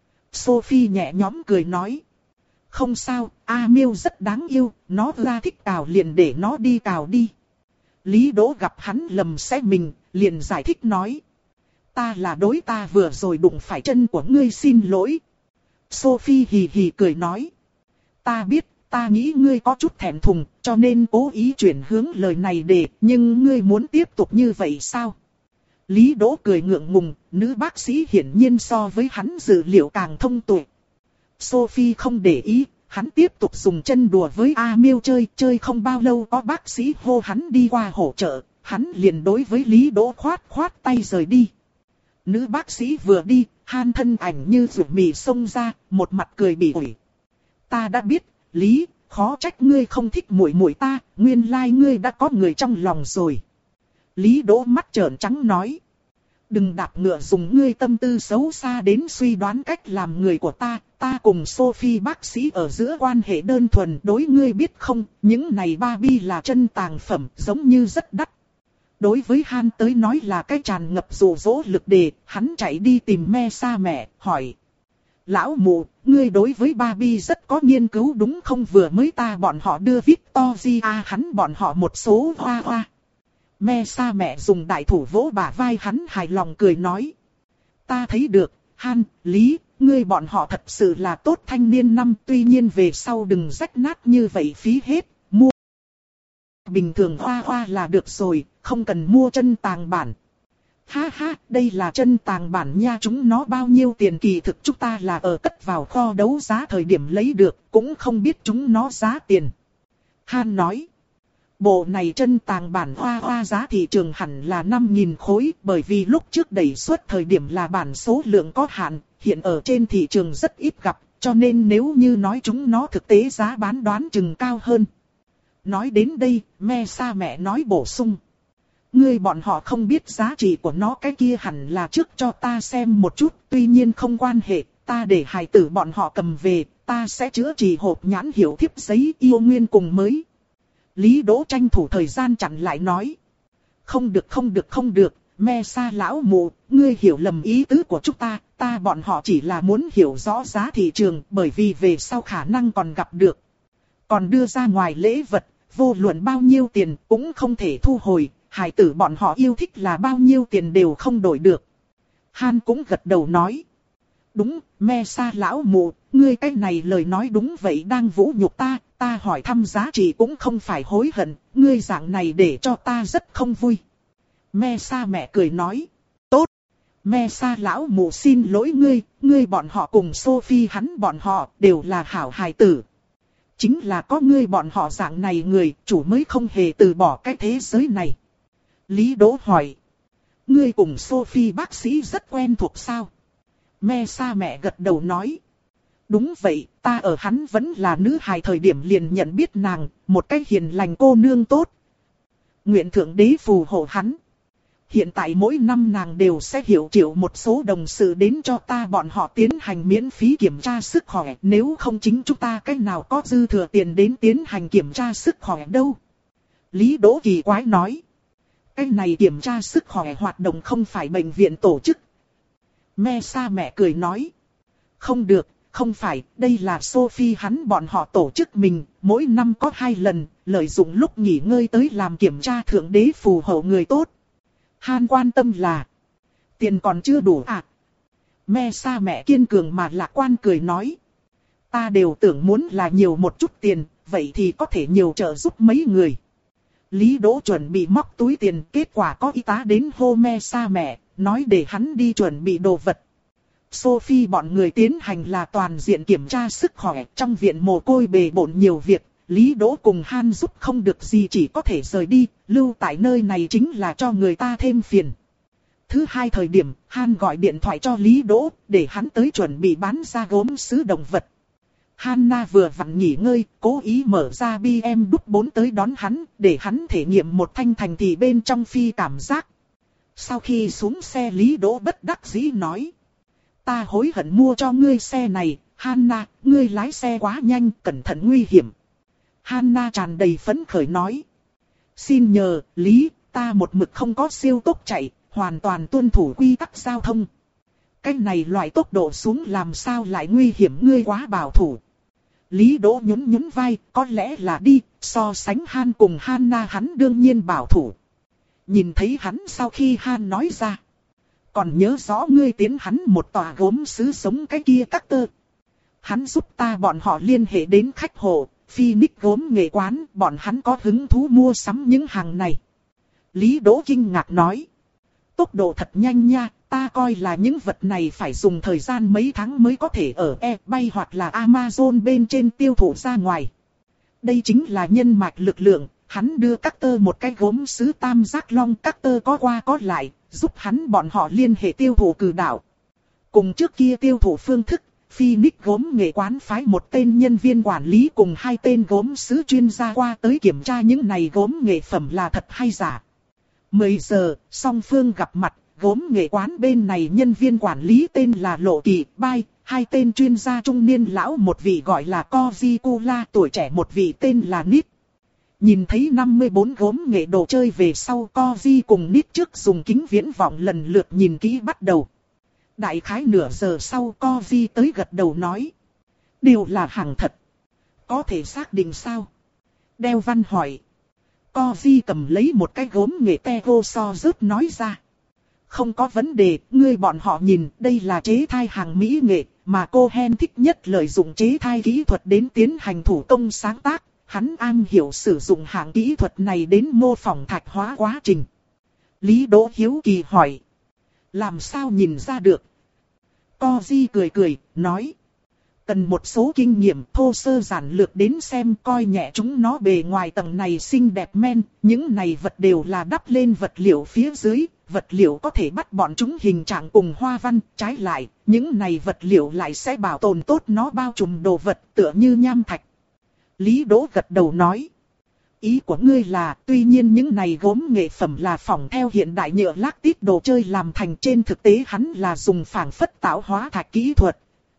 Sophie nhẹ nhõm cười nói. Không sao, A Miêu rất đáng yêu, nó ra thích cào liền để nó đi cào đi. Lý Đỗ gặp hắn lầm sẽ mình, liền giải thích nói. Ta là đối ta vừa rồi đụng phải chân của ngươi xin lỗi. Sophie hì hì cười nói. Ta biết, ta nghĩ ngươi có chút thẹn thùng, cho nên cố ý chuyển hướng lời này để, nhưng ngươi muốn tiếp tục như vậy sao? Lý Đỗ cười ngượng ngùng, nữ bác sĩ hiển nhiên so với hắn dự liệu càng thông tuệ. Sophie không để ý, hắn tiếp tục dùng chân đùa với A Miêu chơi, chơi không bao lâu có bác sĩ hô hắn đi qua hỗ trợ, hắn liền đối với Lý Đỗ khoát khoát tay rời đi. Nữ bác sĩ vừa đi, Han thân ảnh như ruột mì xông ra, một mặt cười bỉ ổi. Ta đã biết, Lý, khó trách ngươi không thích muội muội ta, nguyên lai ngươi đã có người trong lòng rồi. Lý Đỗ mắt trợn trắng nói. Đừng đạp ngựa dùng ngươi tâm tư xấu xa đến suy đoán cách làm người của ta, ta cùng Sophie bác sĩ ở giữa quan hệ đơn thuần, đối ngươi biết không, những này Barbie là chân tàng phẩm, giống như rất đắt. Đối với Han tới nói là cái tràn ngập dụ dỗ lực đề, hắn chạy đi tìm me sa mẹ, hỏi. Lão mụ, ngươi đối với Barbie rất có nghiên cứu đúng không, vừa mới ta bọn họ đưa Victoria hắn bọn họ một số hoa hoa. Me sa mẹ dùng đại thủ vỗ bả vai hắn hài lòng cười nói. Ta thấy được, Han, Lý, ngươi bọn họ thật sự là tốt thanh niên năm, tuy nhiên về sau đừng rách nát như vậy phí hết, mua. Bình thường hoa hoa là được rồi, không cần mua chân tàng bản. Ha ha, đây là chân tàng bản nha, chúng nó bao nhiêu tiền, kỳ thực chúng ta là ở cất vào kho đấu giá thời điểm lấy được, cũng không biết chúng nó giá tiền. Han nói. Bộ này chân tàng bản hoa hoa giá thị trường hẳn là năm nghìn khối, bởi vì lúc trước đẩy xuất thời điểm là bản số lượng có hạn, hiện ở trên thị trường rất ít gặp, cho nên nếu như nói chúng nó thực tế giá bán đoán chừng cao hơn. Nói đến đây, me sa mẹ nói bổ sung. Ngươi bọn họ không biết giá trị của nó, cái kia hẳn là trước cho ta xem một chút, tuy nhiên không quan hệ, ta để hài tử bọn họ cầm về, ta sẽ chữa trị hộp nhãn hiệu thiếp giấy yêu nguyên cùng mới. Lý Đỗ tranh thủ thời gian chặn lại nói. Không được không được không được, me sa lão mụ, ngươi hiểu lầm ý tứ của chúng ta, ta bọn họ chỉ là muốn hiểu rõ giá thị trường, bởi vì về sau khả năng còn gặp được. Còn đưa ra ngoài lễ vật, vô luận bao nhiêu tiền cũng không thể thu hồi, hài tử bọn họ yêu thích là bao nhiêu tiền đều không đổi được. Han cũng gật đầu nói. Đúng, me sa lão mụ, ngươi cái này lời nói đúng vậy, đang vũ nhục ta, ta hỏi thăm giá trị cũng không phải hối hận, ngươi dạng này để cho ta rất không vui. Me sa mẹ cười nói. Tốt, me sa lão mụ xin lỗi ngươi, ngươi bọn họ cùng Sophie hắn bọn họ đều là hảo hài tử. Chính là có ngươi bọn họ dạng này người, chủ mới không hề từ bỏ cái thế giới này. Lý Đỗ hỏi. Ngươi cùng Sophie bác sĩ rất quen thuộc sao? Me Sa mẹ gật đầu nói. Đúng vậy, ta ở hắn vẫn là nữ hài thời điểm liền nhận biết nàng, một cái hiền lành cô nương tốt. Nguyện Thượng Đế phù hộ hắn. Hiện tại mỗi năm nàng đều sẽ hiệu triệu một số đồng sự đến cho ta bọn họ tiến hành miễn phí kiểm tra sức khỏe. Nếu không chính chúng ta cách nào có dư thừa tiền đến tiến hành kiểm tra sức khỏe đâu. Lý Đỗ kỳ quái nói. Cái này kiểm tra sức khỏe hoạt động không phải bệnh viện tổ chức. Me Sa mẹ cười nói. Không được, không phải, đây là Sophie hắn bọn họ tổ chức mình, mỗi năm có hai lần, lợi dụng lúc nghỉ ngơi tới làm kiểm tra Thượng Đế phù hộ người tốt. Han quan tâm là, tiền còn chưa đủ à? Me Sa mẹ kiên cường mà lạc quan cười nói. Ta đều tưởng muốn là nhiều một chút tiền, vậy thì có thể nhiều trợ giúp mấy người. Lý Đỗ chuẩn bị móc túi tiền, kết quả có y tá đến hô Me Sa mẹ, nói để hắn đi chuẩn bị đồ vật. Sophie bọn người tiến hành là toàn diện kiểm tra sức khỏe, trong viện mồ côi bề bộn nhiều việc, Lý Đỗ cùng Han giúp không được gì chỉ có thể rời đi, lưu tại nơi này chính là cho người ta thêm phiền. Thứ hai thời điểm, Han gọi điện thoại cho Lý Đỗ, để hắn tới chuẩn bị bán ra gốm sứ động vật. Hanna vừa vặn nghỉ ngơi, cố ý mở ra B M W bốn tới đón hắn, để hắn thể nghiệm một thanh thành thị bên trong phi cảm giác. Sau khi xuống xe Lý Đỗ bất đắc dĩ nói. Ta hối hận mua cho ngươi xe này, Hanna, ngươi lái xe quá nhanh, cẩn thận nguy hiểm. Hanna tràn đầy phấn khởi nói. Xin nhờ, Lý, ta một mực không có siêu tốc chạy, hoàn toàn tuân thủ quy tắc giao thông. Cái này loại tốc độ xuống làm sao lại nguy hiểm, ngươi quá bảo thủ. Lý Đỗ nhún nhún vai, có lẽ là đi, so sánh Han cùng Hanna hắn đương nhiên bảo thủ. Nhìn thấy hắn sau khi Han nói ra. Còn nhớ rõ ngươi tiến hắn một tòa gốm sứ sống cái kia các tơ. Hắn giúp ta bọn họ liên hệ đến khách hộ, Phoenix gốm nghệ quán, bọn hắn có hứng thú mua sắm những hàng này. Lý Đỗ kinh ngạc nói. Tốc độ thật nhanh nha, ta coi là những vật này phải dùng thời gian mấy tháng mới có thể ở eBay hoặc là Amazon bên trên tiêu thụ ra ngoài. Đây chính là nhân mạch lực lượng, hắn đưa các tơ một cái gốm sứ tam giác long, các tơ có qua có lại, giúp hắn bọn họ liên hệ tiêu thụ cử đảo. Cùng trước kia tiêu thụ phương thức, Phoenix gốm nghệ quán phái một tên nhân viên quản lý cùng hai tên gốm sứ chuyên gia qua tới kiểm tra những này gốm nghệ phẩm là thật hay giả. mười giờ, song phương gặp mặt, gốm nghệ quán bên này nhân viên quản lý tên là Lộ Kỳ, Bai, hai tên chuyên gia trung niên lão một vị gọi là Kozikula, tuổi trẻ một vị tên là Nít. Nhìn thấy năm mươi bốn gốm nghệ đồ chơi về sau, Koji cùng Nít trước dùng kính viễn vọng lần lượt nhìn kỹ bắt đầu. Đại khái nửa giờ sau Koji tới gật đầu nói. Đều là hàng thật. Có thể xác định sao? Đeo Văn hỏi. Koji cầm lấy một cái gốm nghệ Tego so rớt nói ra. Không có vấn đề, ngươi bọn họ nhìn, đây là chế thai hàng mỹ nghệ, mà cô Hen thích nhất lợi dụng chế thai kỹ thuật đến tiến hành thủ công sáng tác. Hắn am hiểu sử dụng hạng kỹ thuật này đến mô phỏng thạch hóa quá trình. Lý Đỗ hiếu kỳ hỏi. Làm sao nhìn ra được? Koji cười cười, nói. Cần một số kinh nghiệm thô sơ giản lược đến xem coi nhẹ chúng nó bề ngoài tầng này xinh đẹp men. Những này vật đều là đắp lên vật liệu phía dưới. Vật liệu có thể bắt bọn chúng hình trạng cùng hoa văn. Trái lại, những này vật liệu lại sẽ bảo tồn tốt nó bao trùm đồ vật tựa như nham thạch. Lý Đỗ gật đầu nói. Ý của ngươi là, tuy nhiên những này gốm nghệ phẩm là phỏng theo hiện đại nhựa lác tít đồ chơi làm thành, trên thực tế hắn là dùng phảng phất tạo hóa thạch kỹ thuật.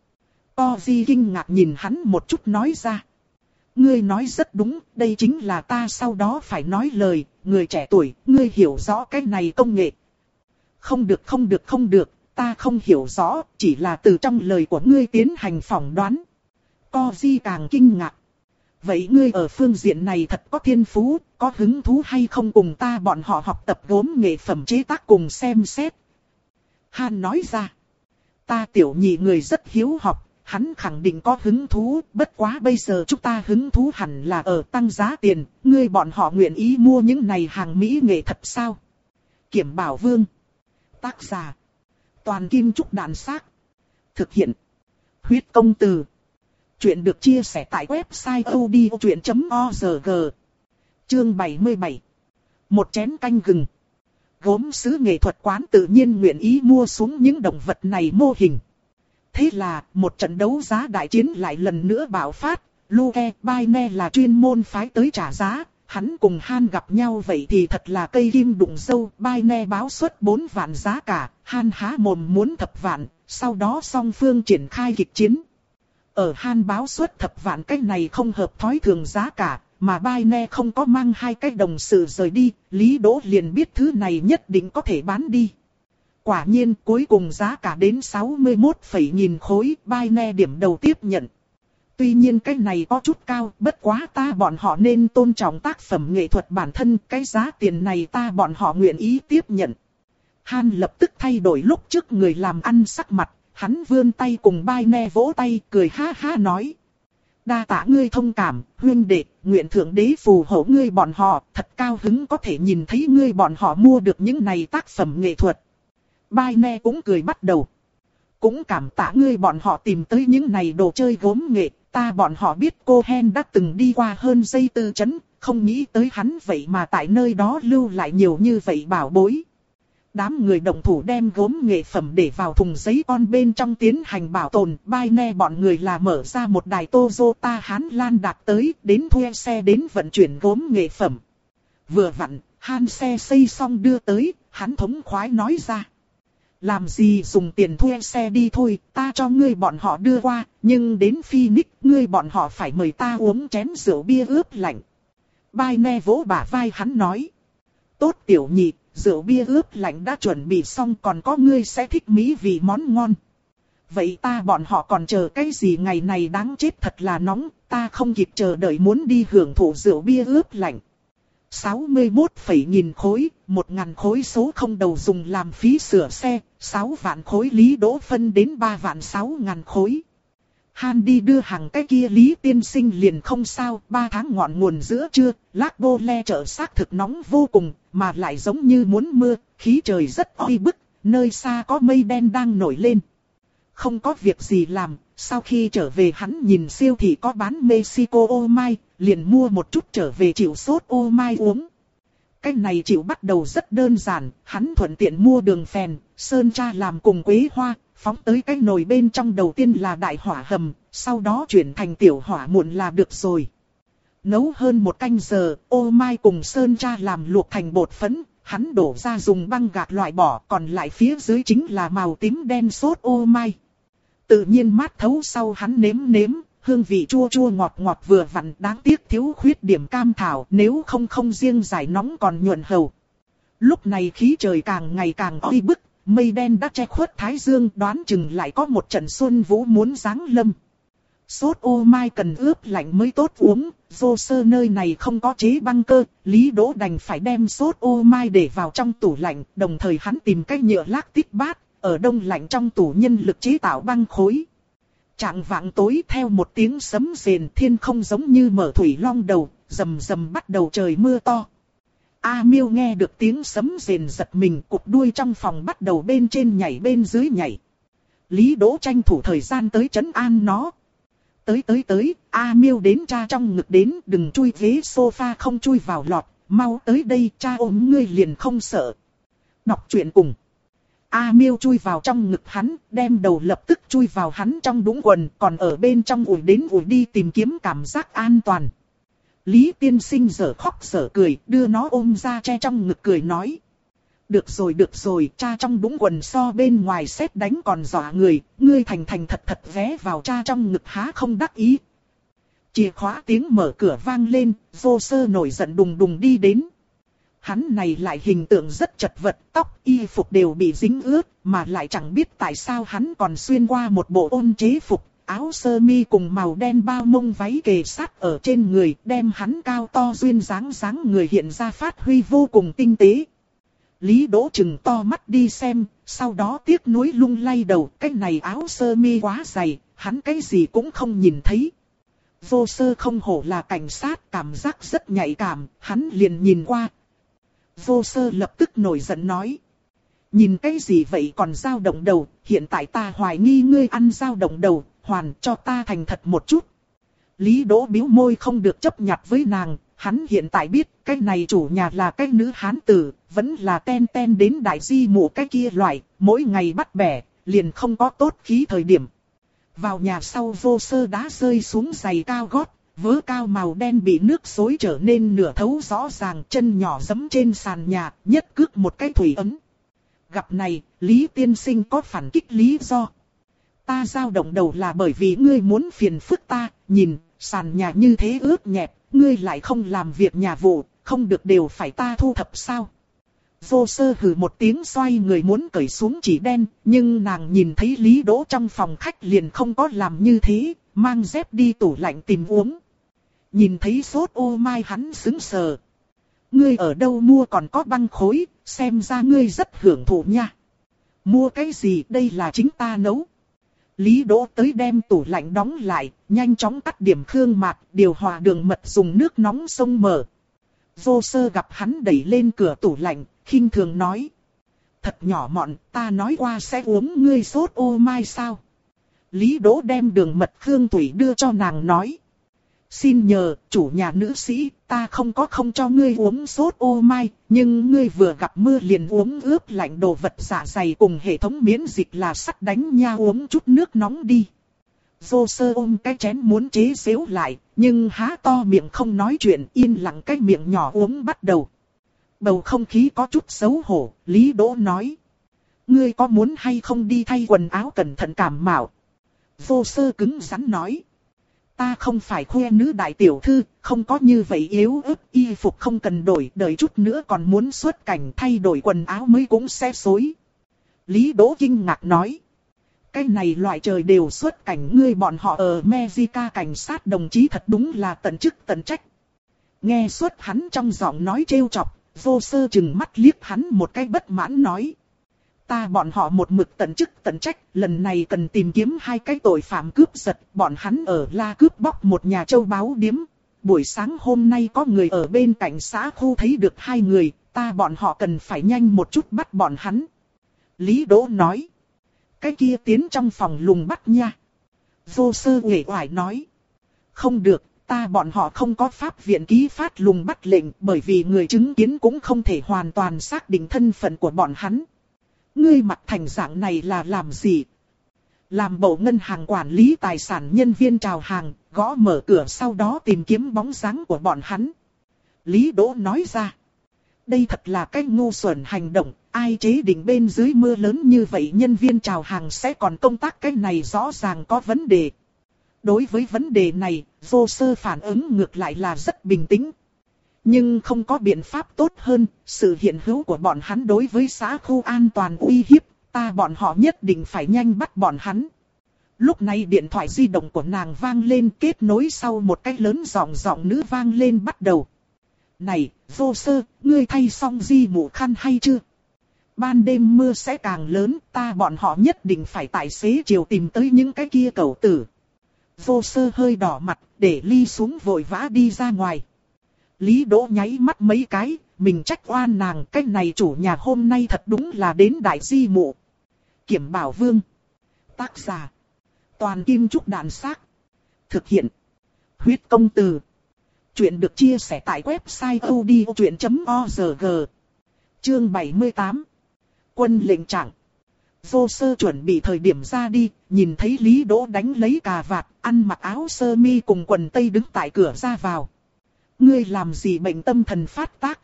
Koji kinh ngạc nhìn hắn một chút nói ra. Ngươi nói rất đúng, đây chính là ta sau đó phải nói lời, người trẻ tuổi, ngươi hiểu rõ cái này công nghệ. Không được không được không được, ta không hiểu rõ, chỉ là từ trong lời của ngươi tiến hành phỏng đoán. Koji càng kinh ngạc. Vậy ngươi ở phương diện này thật có thiên phú, có hứng thú hay không cùng ta bọn họ học tập gốm nghệ phẩm chế tác cùng xem xét? Han nói ra. Ta tiểu nhị người rất hiếu học, hắn khẳng định có hứng thú, bất quá bây giờ chúng ta hứng thú hẳn là ở tăng giá tiền, ngươi bọn họ nguyện ý mua những này hàng mỹ nghệ thật sao? Kiểm Bảo Vương. Tác giả. Toàn Kim Trúc Đạn Xác. Thực hiện. Huyết Công Từ. Chuyện được chia sẻ tại website odchuyện chấm org. Chương bảy mươi bảy. Một chén canh gừng. Gốm sứ nghệ thuật quán tự nhiên nguyện ý mua xuống những động vật này mô hình. Thế là, một trận đấu giá đại chiến lại lần nữa bạo phát. Luke Baine là chuyên môn phái tới trả giá. Hắn cùng Han gặp nhau vậy thì thật là cây kim đụng dâu. Baine báo suất bốn vạn giá cả. Han há mồm muốn thập vạn. Sau đó song phương triển khai kịch chiến. Ở Han báo suất thập vạn cái này không hợp thói thường giá cả. Mà Baine không có mang hai cái đồng sự rời đi. Lý Đỗ liền biết thứ này nhất định có thể bán đi. Quả nhiên cuối cùng giá cả đến sáu mươi mốt phẩy nghìn khối. Baine điểm đầu tiếp nhận. Tuy nhiên cái này có chút cao, bất quá ta bọn họ nên tôn trọng tác phẩm nghệ thuật bản thân, cái giá tiền này ta bọn họ nguyện ý tiếp nhận. Han lập tức thay đổi lúc trước người làm ăn sắc mặt, hắn vươn tay cùng Baine vỗ tay, cười ha ha nói. Đa tạ ngươi thông cảm, huynh đệ, nguyện thượng đế phù hộ ngươi bọn họ, thật cao hứng có thể nhìn thấy ngươi bọn họ mua được những này tác phẩm nghệ thuật. Baine cũng cười bắt đầu. Cũng cảm tạ ngươi bọn họ tìm tới những này đồ chơi gốm nghệ, ta bọn họ biết cô Hen đã từng đi qua hơn dây tư chấn, không nghĩ tới hắn vậy mà tại nơi đó lưu lại nhiều như vậy bảo bối. Đám người động thủ đem gốm nghệ phẩm để vào thùng giấy con bên trong tiến hành bảo tồn, Baine bọn người là mở ra một đài Toyota Hán Lan đạt tới, đến thuê xe đến vận chuyển gốm nghệ phẩm. Vừa vặn, Han xe xây xong đưa tới, hắn thống khoái nói ra. Làm gì dùng tiền thuê xe đi thôi, ta cho ngươi bọn họ đưa qua, nhưng đến Phoenix, ngươi bọn họ phải mời ta uống chén rượu bia ướp lạnh. Baine vỗ bả vai hắn nói. Tốt tiểu nhị, rượu bia ướp lạnh đã chuẩn bị xong, còn có ngươi sẽ thích mỹ vị món ngon. Vậy ta bọn họ còn chờ cái gì, ngày này đáng chết thật là nóng, ta không kịp chờ đợi muốn đi hưởng thụ rượu bia ướp lạnh. sáu mươi mốt phẩy nghìn khối, một ngàn khối số không đầu dùng làm phí sửa xe, sáu vạn khối Lý Đỗ phân đến ba vạn sáu ngàn khối. Han đi đưa hàng cái kia Lý tiên sinh liền không sao, ba tháng ngọn nguồn giữa trưa, Lac Bô Le chợ xác thực nóng vô cùng, mà lại giống như muốn mưa, khí trời rất oi bức, nơi xa có mây đen đang nổi lên. Không có việc gì làm, sau khi trở về hắn nhìn siêu thị có bán Mexico ô mai, liền mua một chút trở về chịu sốt ô mai uống. Cái này chịu bắt đầu rất đơn giản, hắn thuận tiện mua đường phèn, sơn tra làm cùng quế hoa, phóng tới cái nồi bên trong, đầu tiên là đại hỏa hầm, sau đó chuyển thành tiểu hỏa muộn là được rồi. Nấu hơn một canh giờ, ô mai cùng sơn tra làm luộc thành bột phấn, hắn đổ ra dùng băng gạc loại bỏ, còn lại phía dưới chính là màu tím đen sốt ô mai. Tự nhiên mát thấu sau hắn nếm nếm, hương vị chua chua ngọt ngọt vừa vặn, đáng tiếc thiếu khuyết điểm cam thảo, nếu không không riêng giải nóng còn nhuận hầu. Lúc này khí trời càng ngày càng oi bức, mây đen đã che khuất thái dương, đoán chừng lại có một trận xuân vũ muốn giáng lâm. Sốt ô mai cần ướp lạnh mới tốt uống, vô sơ nơi này không có chế băng cơ, Lý Đỗ đành phải đem sốt ô mai để vào trong tủ lạnh, đồng thời hắn tìm cái nhựa lác tít bát, ở đông lạnh trong tủ nhân lực chế tạo băng khối. Trạng vạng tối theo một tiếng sấm rền, thiên không giống như mở thủy long đầu, rầm rầm bắt đầu trời mưa to. A Miêu nghe được tiếng sấm rền giật mình, cụp đuôi trong phòng bắt đầu bên trên nhảy bên dưới nhảy. Lý Đỗ tranh thủ thời gian tới trấn an nó. Tới tới tới, A Miêu đến cha trong ngực đến, đừng chui ghế sofa không chui vào lọt, mau tới đây, cha ôm ngươi liền không sợ. Đọc truyện cùng. A Miêu chui vào trong ngực hắn, đem đầu lập tức chui vào hắn trong đũng quần, còn ở bên trong ủi đến ủi đi tìm kiếm cảm giác an toàn. Lý tiên sinh dở khóc dở cười, đưa nó ôm ra che trong ngực cười nói. Được rồi được rồi, cha trong đũng quần so bên ngoài sét đánh còn dọa người, ngươi thành thành thật thật ghé vào cha trong ngực há không đắc ý. Chìa khóa tiếng mở cửa vang lên, vô sơ nổi giận đùng đùng đi đến. Hắn này lại hình tượng rất chật vật, tóc y phục đều bị dính ướt, mà lại chẳng biết tại sao hắn còn xuyên qua một bộ ôn chế phục, áo sơ mi cùng màu đen bao mông váy kề sát ở trên người, đem hắn cao to duyên dáng dáng người hiện ra phát huy vô cùng tinh tế. Lý Đỗ chừng to mắt đi xem, sau đó tiếc nuối lung lay đầu, cái này áo sơ mi quá dày, hắn cái gì cũng không nhìn thấy. Vô sơ không hổ là cảnh sát, cảm giác rất nhạy cảm, hắn liền nhìn qua. Vô sơ lập tức nổi giận nói. Nhìn cái gì vậy còn dao động đầu, hiện tại ta hoài nghi ngươi ăn dao động đầu, hoàn cho ta thành thật một chút. Lý Đỗ bĩu môi không được chấp nhặt với nàng, hắn hiện tại biết cái này chủ nhà là cái nữ hán tử, vẫn là ten ten đến đại di mụ cái kia loại, mỗi ngày bắt bẻ, liền không có tốt khí thời điểm. Vào nhà sau Vô Sơ đá rơi xuống giày cao gót, vớ cao màu đen bị nước xối trở nên nửa thấu rõ ràng, chân nhỏ giẫm trên sàn nhà, nhất cước một cái thủy ấm. Gặp này, Lý tiên sinh có phản kích lý do. Ta dao động đầu là bởi vì ngươi muốn phiền phức ta, nhìn, sàn nhà như thế ướt nhẹp, ngươi lại không làm việc nhà vụ, không được đều phải ta thu thập sao. Vô Sơ hừ một tiếng xoay người muốn cởi xuống chỉ đen, nhưng nàng nhìn thấy Lý Đỗ trong phòng khách liền không có làm như thế, mang dép đi tủ lạnh tìm uống. Nhìn thấy sốt ô mai hắn sững sờ. Ngươi ở đâu mua còn có băng khối, xem ra ngươi rất hưởng thụ nha. Mua cái gì, đây là chính ta nấu. Lý Đỗ tới đem tủ lạnh đóng lại, nhanh chóng cắt điểm khương mạt, điều hòa đường mật dùng nước nóng xông mở. Vô Sơ gặp hắn đẩy lên cửa tủ lạnh, khinh thường nói. Thật nhỏ mọn, ta nói qua sẽ uống ngươi sốt ô mai sao. Lý Đỗ đem đường mật khương tủy đưa cho nàng nói. Xin nhờ, chủ nhà nữ sĩ, ta không có không cho ngươi uống sốt ô mai, nhưng ngươi vừa gặp mưa liền uống ướp lạnh đồ vật dạ dày cùng hệ thống miễn dịch là sắt đánh nha, uống chút nước nóng đi. Vô Sơ ôm cái chén muốn chế giễu lại, nhưng há to miệng không nói chuyện, yên lặng cái miệng nhỏ uống bắt đầu. Bầu không khí có chút xấu hổ, Lý Đỗ nói. Ngươi có muốn hay không đi thay quần áo cẩn thận cảm mạo? Vô Sơ cứng rắn nói. Ta không phải khoe nữ đại tiểu thư, không có như vậy yếu ớt, y phục không cần đổi, đợi chút nữa còn muốn xuất cảnh thay đổi quần áo mới cũng sẽ xối. Lý Đỗ kinh ngạc nói. Cái này loại trời đều xuất cảnh, ngươi bọn họ ở Mexico cảnh sát đồng chí thật đúng là tận chức tận trách. Nghe suốt hắn trong giọng nói trêu chọc, Vô Sơ chừng mắt liếc hắn một cái bất mãn nói. Ta bọn họ một mực tận chức tận trách, lần này cần tìm kiếm hai cái tội phạm cướp giật, bọn hắn ở La cướp bóc một nhà châu báu điếm. Buổi sáng hôm nay có người ở bên cạnh xã khu thấy được hai người, ta bọn họ cần phải nhanh một chút bắt bọn hắn. Lý Đỗ nói. Cái kia tiến trong phòng lùng bắt nha. Vô Sơ uể oải nói. Không được, ta bọn họ không có pháp viện ký phát lùng bắt lệnh, bởi vì người chứng kiến cũng không thể hoàn toàn xác định thân phận của bọn hắn. Ngươi mặc thành dạng này là làm gì? Làm bộ ngân hàng quản lý tài sản nhân viên chào hàng, gõ mở cửa sau đó tìm kiếm bóng dáng của bọn hắn. Lý Đỗ nói ra. Đây thật là cái ngu xuẩn hành động, ai chế định bên dưới mưa lớn như vậy nhân viên chào hàng sẽ còn công tác, cái này rõ ràng có vấn đề. Đối với vấn đề này, Vô Sơ phản ứng ngược lại là rất bình tĩnh. Nhưng không có biện pháp tốt hơn, sự hiện hữu của bọn hắn đối với xã khu an toàn uy hiếp, ta bọn họ nhất định phải nhanh bắt bọn hắn. Lúc này điện thoại di động của nàng vang lên, kết nối sau một cái lớn giọng giọng nữ vang lên bắt đầu. Này, Vô Sơ, ngươi thay xong di mụ khăn hay chưa? Ban đêm mưa sẽ càng lớn, ta bọn họ nhất định phải tại xế chiều tìm tới những cái kia cẩu tử. Vô Sơ hơi đỏ mặt, để ly xuống vội vã đi ra ngoài. Lý Đỗ nháy mắt mấy cái, mình trách oan nàng, cái này chủ nhà hôm nay thật đúng là đến đại di mụ. Kiểm Bảo Vương. Tác giả. Toàn Kim Trúc Đàn Xác. Thực hiện. Huyết Công Từ. Chuyện được chia sẻ tại website odchuyện chấm org. Chương bảy mươi tám. Quân lệnh trạng. Vô Sơ chuẩn bị thời điểm ra đi, nhìn thấy Lý Đỗ đánh lấy cà vạt, ăn mặc áo sơ mi cùng quần tây đứng tại cửa ra vào. Ngươi làm gì bệnh tâm thần phát tác?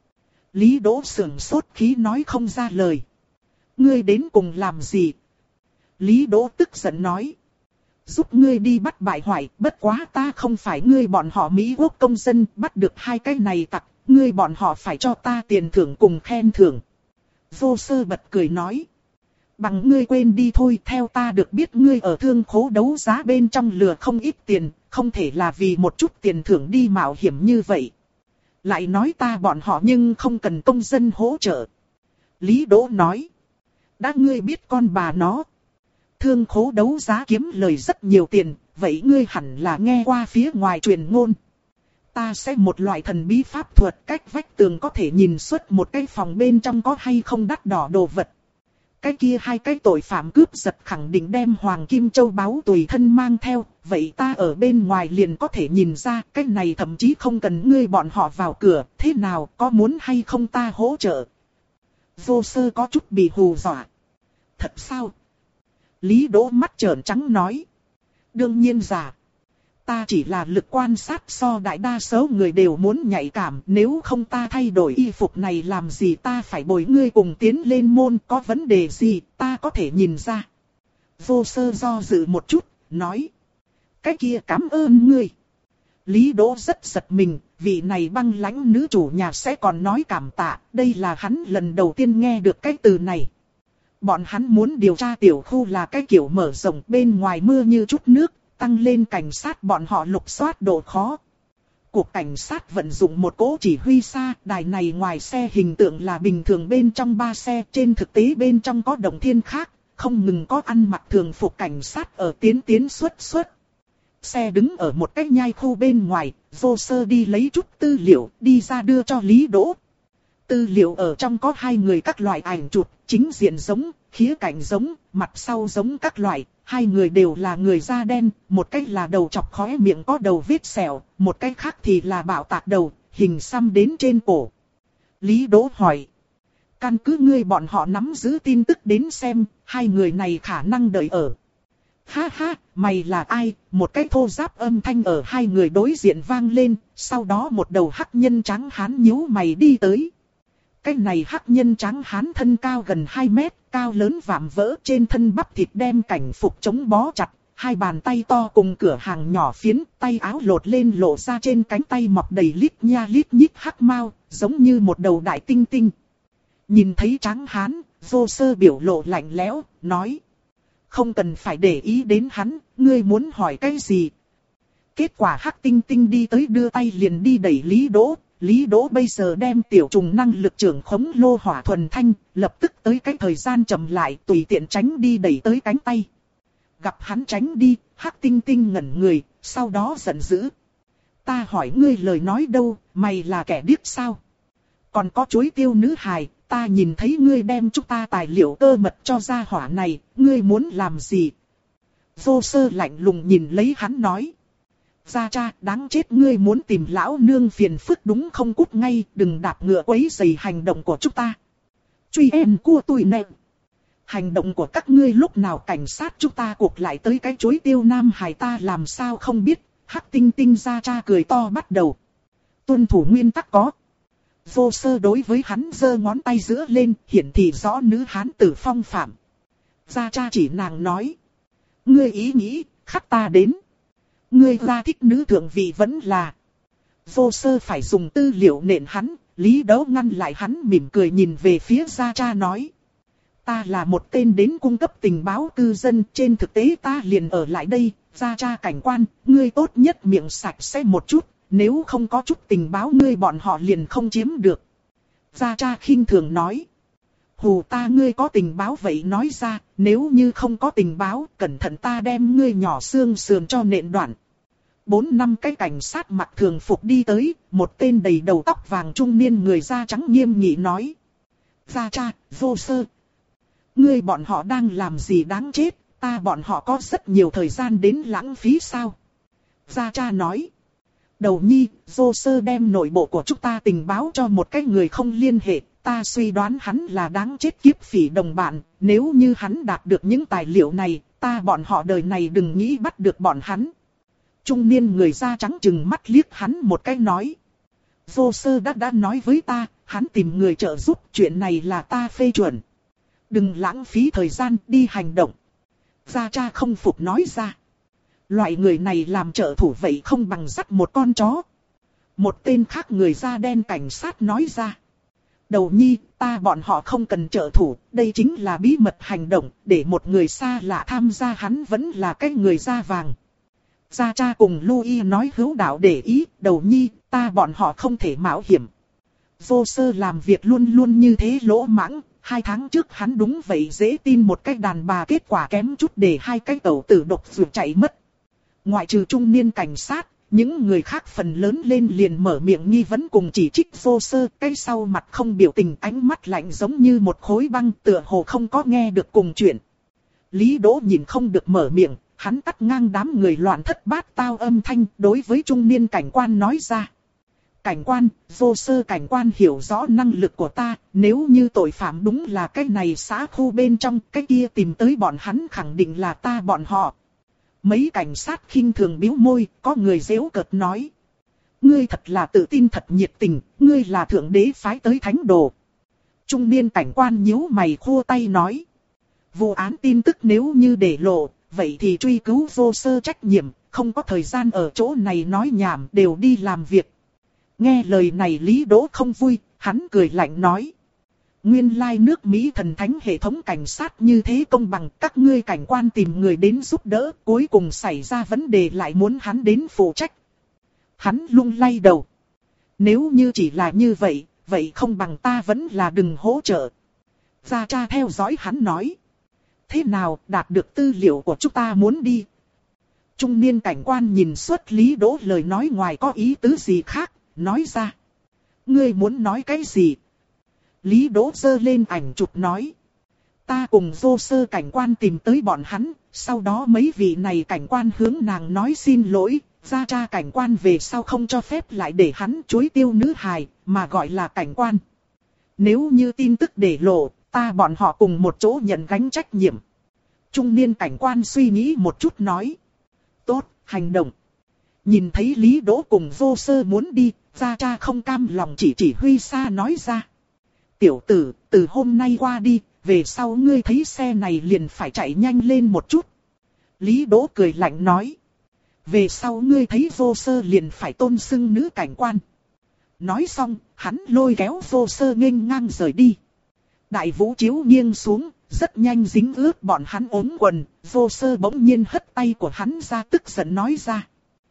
Lý Đỗ sườn sốt khí nói không ra lời. Ngươi đến cùng làm gì? Lý Đỗ tức giận nói. Giúp ngươi đi bắt bại hoại, bất quá ta không phải ngươi bọn họ Mỹ Quốc công dân, bắt được hai cái này tặc, ngươi bọn họ phải cho ta tiền thưởng cùng khen thưởng. Vô Sơ bật cười nói. Bằng ngươi quên đi thôi, theo ta được biết ngươi ở thương khố đấu giá bên trong lừa không ít tiền, không thể là vì một chút tiền thưởng đi mạo hiểm như vậy. Lại nói ta bọn họ nhưng không cần công dân hỗ trợ. Lý Đỗ nói. Đã ngươi biết con bà nó. Thương khố đấu giá kiếm lời rất nhiều tiền, vậy ngươi hẳn là nghe qua phía ngoài truyền ngôn. Ta sẽ một loại thần bí pháp thuật cách vách tường có thể nhìn xuất một cái phòng bên trong có hay không đắt đỏ đồ vật. cái kia hai cái tội phạm cướp giật khẳng định đem Hoàng Kim Châu báu tùy thân mang theo, vậy ta ở bên ngoài liền có thể nhìn ra, cái này thậm chí không cần ngươi bọn họ vào cửa, thế nào, có muốn hay không ta hỗ trợ? Vô Sơ có chút bị hù dọa. Thật sao? Lý Đỗ mắt trợn trắng nói. Đương nhiên giả. Ta chỉ là lực quan sát so đại đa số người đều muốn nhạy cảm, nếu không ta thay đổi y phục này làm gì, ta phải bồi ngươi cùng tiến lên môn, có vấn đề gì ta có thể nhìn ra. Vô Sơ do dự một chút, nói. Cái kia cảm ơn ngươi. Lý Đỗ rất giật mình, vị này băng lãnh nữ chủ nhà sẽ còn nói cảm tạ, đây là hắn lần đầu tiên nghe được cái từ này. Bọn hắn muốn điều tra tiểu khu là cái kiểu mở rộng, bên ngoài mưa như chút nước, tăng lên cảnh sát bọn họ lục soát độ khó. Cục cảnh sát vận dụng một cỗ chỉ huy xa, đài này ngoài xe hình tượng là bình thường bên trong ba xe, trên thực tế bên trong có động thiên khác, không ngừng có ăn mặc thường phục cảnh sát ở tiến tiến xuất xuất. Xe đứng ở một cái nhai khu bên ngoài, Vô Sơ đi lấy chút tư liệu, đi ra đưa cho Lý Đỗ. Tư liệu ở trong có hai người các loại ảnh chụp, chính diện giống, khía cạnh giống, mặt sau giống các loại. Hai người đều là người da đen, một cách là đầu chọc khóe miệng có đầu vết sẹo, một cách khác thì là bạo tạc đầu, hình xăm đến trên cổ. Lý Đỗ hỏi. Căn cứ ngươi bọn họ nắm giữ tin tức đến xem, hai người này khả năng đợi ở. Ha ha, mày là ai? Một cái thô giáp âm thanh ở hai người đối diện vang lên, sau đó một đầu hắc nhân trắng hán nhíu mày đi tới. Cái này hắc nhân trắng hán thân cao gần hai mét, cao lớn vạm vỡ, trên thân bắp thịt đem cảnh phục chống bó chặt, hai bàn tay to cùng cửa hàng nhỏ phiến, tay áo lột lên lộ ra trên cánh tay mọc đầy lít nha lít nhít hắc mao, giống như một đầu đại tinh tinh. Nhìn thấy trắng hán, Vô Sơ biểu lộ lạnh lẽo, nói. Không cần phải để ý đến hắn, ngươi muốn hỏi cái gì? Kết quả hắc tinh tinh đi tới đưa tay liền đi đẩy Lý Đỗ. Lý Đỗ bây giờ đem tiểu trùng năng lực trưởng khống lô hỏa thuần thanh, lập tức tới cái thời gian chậm lại, tùy tiện tránh đi đẩy tới cánh tay. Gặp hắn tránh đi, hắc tinh tinh ngẩn người, sau đó giận dữ. Ta hỏi ngươi lời nói đâu, mày là kẻ điếc sao? Còn có chuối tiêu nữ hài, ta nhìn thấy ngươi đem chúng ta tài liệu cơ mật cho gia hỏa này, ngươi muốn làm gì? Vô Sơ lạnh lùng nhìn lấy hắn nói. Gia cha, đáng chết, ngươi muốn tìm lão nương phiền phức đúng không, cút ngay, đừng đạp ngựa quấy rầy hành động của chúng ta. Truy em cua tụi nè. Hành động của các ngươi lúc nào cảnh sát chúng ta cuộc lại tới cái chuối tiêu nam hài ta làm sao không biết, hắc tinh tinh gia cha cười to bắt đầu. Tuân thủ nguyên tắc có. Vô Sơ đối với hắn giơ ngón tay giữa lên, hiển thị rõ nữ hán tử phong phạm. Gia cha chỉ nàng nói. Ngươi ý nghĩ, khắc ta đến. Ngươi ra thích nữ thượng vị vẫn là. Vô Sơ phải dùng tư liệu nện hắn, Lý Đỗ ngăn lại hắn mỉm cười nhìn về phía gia cha nói. Ta là một tên đến cung cấp tình báo cư dân, trên thực tế ta liền ở lại đây, gia cha cảnh quan, ngươi tốt nhất miệng sạch sẽ một chút, nếu không có chút tình báo ngươi bọn họ liền không chiếm được. Gia cha khinh thường nói. Hù ta, ngươi có tình báo vậy nói ra, nếu như không có tình báo, cẩn thận ta đem ngươi nhỏ xương sườn cho nện đoạn. Bốn năm cái cảnh sát mặc thường phục đi tới, một tên đầy đầu tóc vàng trung niên người da trắng nghiêm nghị nói. Gia cha, Vô Sơ. Ngươi bọn họ đang làm gì đáng chết, ta bọn họ có rất nhiều thời gian đến lãng phí sao? Gia cha nói. Đầu nhi, Vô Sơ đem nội bộ của chúng ta tình báo cho một cái người không liên hệ, ta suy đoán hắn là đáng chết kiếp phỉ đồng bạn, nếu như hắn đạt được những tài liệu này, ta bọn họ đời này đừng nghĩ bắt được bọn hắn. Trung niên người da trắng chừng mắt liếc hắn một cái nói. Vô Sơ đã đã nói với ta, hắn tìm người trợ giúp, chuyện này là ta phê chuẩn. Đừng lãng phí thời gian, đi hành động. Gia cha không phục nói ra. Loại người này làm trợ thủ vậy không bằng dắt một con chó. Một tên khác người da đen cảnh sát nói ra. Đầu nhi, ta bọn họ không cần trợ thủ, đây chính là bí mật hành động, để một người xa lạ tham gia hắn vẫn là cái người da vàng. Gia cha cùng Louis nói hữu đạo để ý, đầu nhi, ta bọn họ không thể mạo hiểm. Vô Sơ làm việc luôn luôn như thế lỗ mãng, hai tháng trước hắn đúng vậy dễ tin một cái đàn bà, kết quả kém chút để hai cái tẩu tử độc ruột chạy mất. Ngoại trừ trung niên cảnh sát, Những người khác phần lớn lên liền mở miệng nghi vấn cùng chỉ trích vô sơ, cái sau mặt không biểu tình, ánh mắt lạnh giống như một khối băng, tựa hồ không có nghe được cùng chuyện. Lý Đỗ nhìn không được mở miệng, hắn cắt ngang đám người loạn thất bát tao âm thanh, đối với trung niên cảnh quan nói ra. Cảnh quan, vô sơ cảnh quan hiểu rõ năng lực của ta, nếu như tội phạm đúng là cái này xã khu bên trong, cái kia tìm tới bọn hắn khẳng định là ta bọn họ. Mấy cảnh sát khinh thường bĩu môi, có người giễu cợt nói. Ngươi thật là tự tin thật nhiệt tình, ngươi là thượng đế phái tới thánh đồ. Trung niên cảnh quan nhíu mày khô tay nói. Vụ án tin tức nếu như để lộ, vậy thì truy cứu vô sơ trách nhiệm, không có thời gian ở chỗ này nói nhảm, đều đi làm việc. Nghe lời này Lý Đỗ không vui, hắn cười lạnh nói. Nguyên lai nước Mỹ thần thánh hệ thống cảnh sát như thế công bằng, các ngươi cảnh quan tìm người đến giúp đỡ, cuối cùng xảy ra vấn đề lại muốn hắn đến phụ trách. Hắn lung lay đầu. Nếu như chỉ là như vậy, vậy không bằng ta vẫn là đừng hỗ trợ. Gia Cha theo dõi hắn nói. Thế nào, đạt được tư liệu của chúng ta muốn đi. Trung niên cảnh quan nhìn suốt Lý Đỗ lời nói ngoài có ý tứ gì khác, nói ra. Ngươi muốn nói cái gì? Lý Đỗ giơ lên ảnh chụp nói. Ta cùng vô sơ cảnh quan tìm tới bọn hắn, sau đó mấy vị này cảnh quan hướng nàng nói xin lỗi, Gia Cha cảnh quan về sau không cho phép lại để hắn chuối tiêu nữ hài, mà gọi là cảnh quan. Nếu như tin tức để lộ, ta bọn họ cùng một chỗ nhận gánh trách nhiệm. Trung niên cảnh quan suy nghĩ một chút nói. Tốt, hành động. Nhìn thấy Lý Đỗ cùng vô sơ muốn đi, Gia Cha không cam lòng chỉ chỉ huy xa nói ra. Tiểu tử, từ hôm nay qua đi, về sau ngươi thấy xe này liền phải chạy nhanh lên một chút. Lý Đỗ cười lạnh nói. Về sau ngươi thấy vô sơ liền phải tôn xưng nữ cảnh quan. Nói xong, hắn lôi kéo vô sơ nghênh ngang rời đi. Đại vũ chiếu nghiêng xuống, rất nhanh dính ướt bọn hắn ốm quần, vô sơ bỗng nhiên hất tay của hắn ra tức giận nói ra.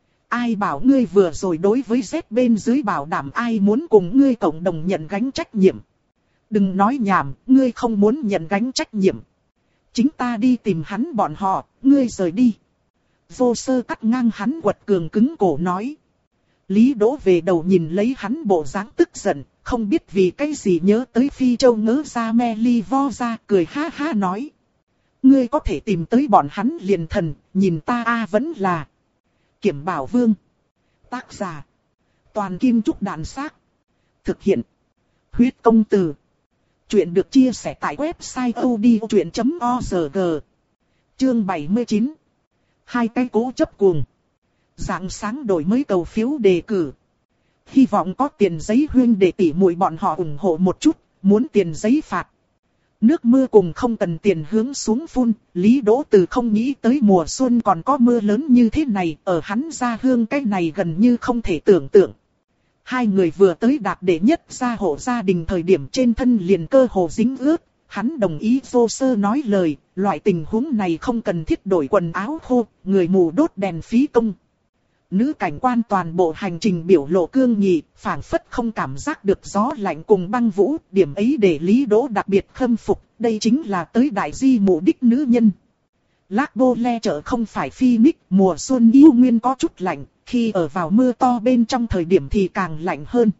Ai bảo ngươi vừa rồi đối với Z bên dưới bảo đảm ai muốn cùng ngươi cộng đồng nhận gánh trách nhiệm. Đừng nói nhảm, ngươi không muốn nhận gánh trách nhiệm. Chính ta đi tìm hắn bọn họ, ngươi rời đi. Vô sơ cắt ngang hắn quật cường cứng cổ nói. Lý Đỗ về đầu nhìn lấy hắn bộ dáng tức giận, không biết vì cái gì nhớ tới Phi Châu ngớ ra me li vo ra cười ha ha nói. Ngươi có thể tìm tới bọn hắn liền thần, nhìn ta a vẫn là. Kiểm Bảo Vương. Tác giả. Toàn Kim Trúc Đàn Xác. Thực hiện. Huyết Công Từ. Chuyện được chia sẻ tại website odchuyện chấm org. Chương bảy mươi chín. Hai cái cố chấp cuồng. Rạng sáng đổi mới cầu phiếu đề cử. Hy vọng có tiền giấy huyên để tỉ muội bọn họ ủng hộ một chút, muốn tiền giấy phạt. Nước mưa cùng không cần tiền hướng xuống phun, Lý Đỗ Từ không nghĩ tới mùa xuân còn có mưa lớn như thế này, ở hắn gia hương cái này gần như không thể tưởng tượng. Hai người vừa tới đạt đệ nhất gia hộ gia đình thời điểm trên thân liền cơ hồ dính ướt, hắn đồng ý vô sơ nói lời, loại tình huống này không cần thiết đổi quần áo khô, người mù đốt đèn phí công. Nữ cảnh quan toàn bộ hành trình biểu lộ cương nghị, phảng phất không cảm giác được gió lạnh cùng băng vũ, điểm ấy để Lý Đỗ đặc biệt khâm phục, đây chính là tới đại di mục đích nữ nhân. Lác Bô Le chợ không phải Phoenix, mùa xuân yêu nguyên có chút lạnh, khi ở vào mưa to bên trong thời điểm thì càng lạnh hơn.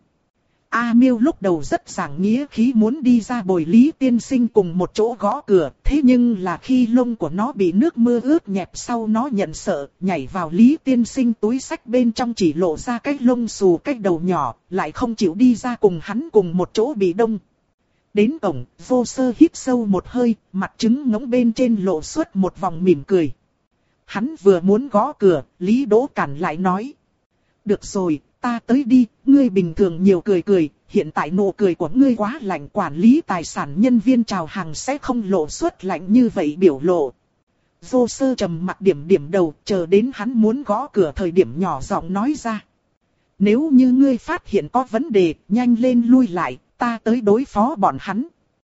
A Miêu lúc đầu rất giảng nghĩa khí muốn đi ra bồi Lý Tiên Sinh cùng một chỗ gõ cửa, thế nhưng là khi lông của nó bị nước mưa ướt nhẹp sau nó nhận sợ, nhảy vào Lý Tiên Sinh túi xách bên trong chỉ lộ ra cái lông xù cái đầu nhỏ, lại không chịu đi ra cùng hắn cùng một chỗ bị đông. Đến cổng, vô sơ hít sâu một hơi, mặt trứng ngỗng bên trên lộ suốt một vòng mỉm cười. Hắn vừa muốn gõ cửa, Lý Đỗ cản lại nói. Được rồi, ta tới đi, ngươi bình thường nhiều cười cười, hiện tại nụ cười của ngươi quá lạnh, quản lý tài sản nhân viên chào hàng sẽ không lộ suốt lạnh như vậy biểu lộ. Vô sơ trầm mặt điểm điểm đầu, chờ đến hắn muốn gõ cửa thời điểm nhỏ giọng nói ra. Nếu như ngươi phát hiện có vấn đề, nhanh lên lui lại, ta tới đối phó bọn hắn.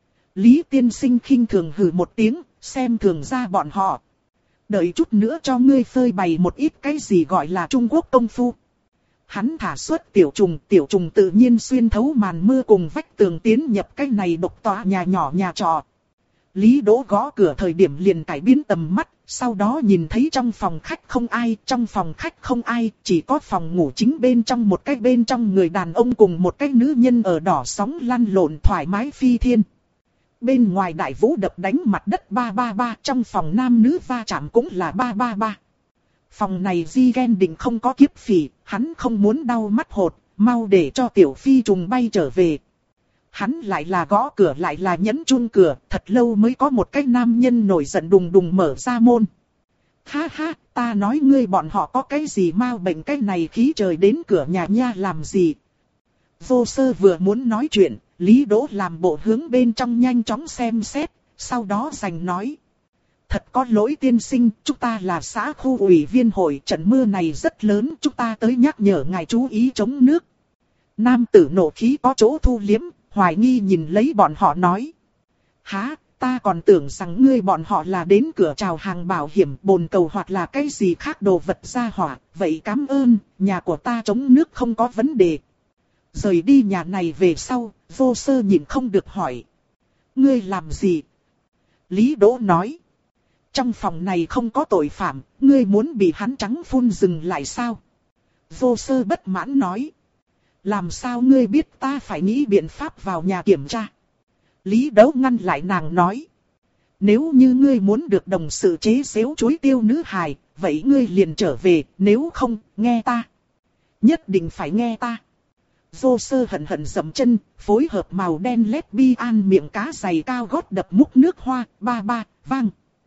Lý Tiên Sinh khinh thường hừ một tiếng, xem thường ra bọn họ. Đợi chút nữa cho ngươi phơi bày một ít cái gì gọi là Trung Quốc công phu. Hắn thả xuất tiểu trùng, tiểu trùng tự nhiên xuyên thấu màn mưa cùng vách tường tiến nhập cái này độc tòa nhà nhỏ nhà trọ. Lý Đỗ gõ cửa thời điểm liền cải biến tầm mắt, sau đó nhìn thấy trong phòng khách không ai, trong phòng khách không ai, chỉ có phòng ngủ chính bên trong một cái bên trong người đàn ông cùng một cái nữ nhân ở đỏ sóng lăn lộn thoải mái phi thiên. Bên ngoài đại vũ đập đánh mặt đất ba ba ba, trong phòng nam nữ va chạm cũng là ba ba ba. Phòng này Di Gen định không có kiếp phỉ, hắn không muốn đau mắt hột, mau để cho tiểu phi trùng bay trở về. Hắn lại là gõ cửa lại là nhấn chuông cửa, thật lâu mới có một cái nam nhân nổi giận đùng đùng mở ra môn. Ha ha, ta nói ngươi bọn họ có cái gì mau bệnh cái này khí trời đến cửa nhà nha làm gì. Vô Sơ vừa muốn nói chuyện, Lý Đỗ làm bộ hướng bên trong nhanh chóng xem xét, sau đó giành nói. Thật có lỗi tiên sinh, chúng ta là xã khu ủy viên hội, trận mưa này rất lớn, chúng ta tới nhắc nhở ngài chú ý chống nước. Nam tử nộ khí có chỗ thu liếm, hoài nghi nhìn lấy bọn họ nói. Hả, ta còn tưởng rằng ngươi bọn họ là đến cửa chào hàng bảo hiểm bồn cầu hoặc là cái gì khác đồ vật ra hỏa, vậy cảm ơn, nhà của ta chống nước không có vấn đề. Rời đi nhà này về sau, Vô Sơ nhìn không được hỏi. Ngươi làm gì? Lý Đỗ nói. Trong phòng này không có tội phạm, ngươi muốn bị hắn trắng phun dừng lại sao? Vô Sơ bất mãn nói. Làm sao ngươi biết ta phải nghĩ biện pháp vào nhà kiểm tra? Lý Đỗ ngăn lại nàng nói. Nếu như ngươi muốn được đồng sự chế xếu chuối tiêu nữ hài, vậy ngươi liền trở về, nếu không, nghe ta. Nhất định phải nghe ta. Vô Sơ hận hận dậm chân, phối hợp màu đen lesbian miệng cá giày cao gót đập múc nước hoa, ba ba, vang.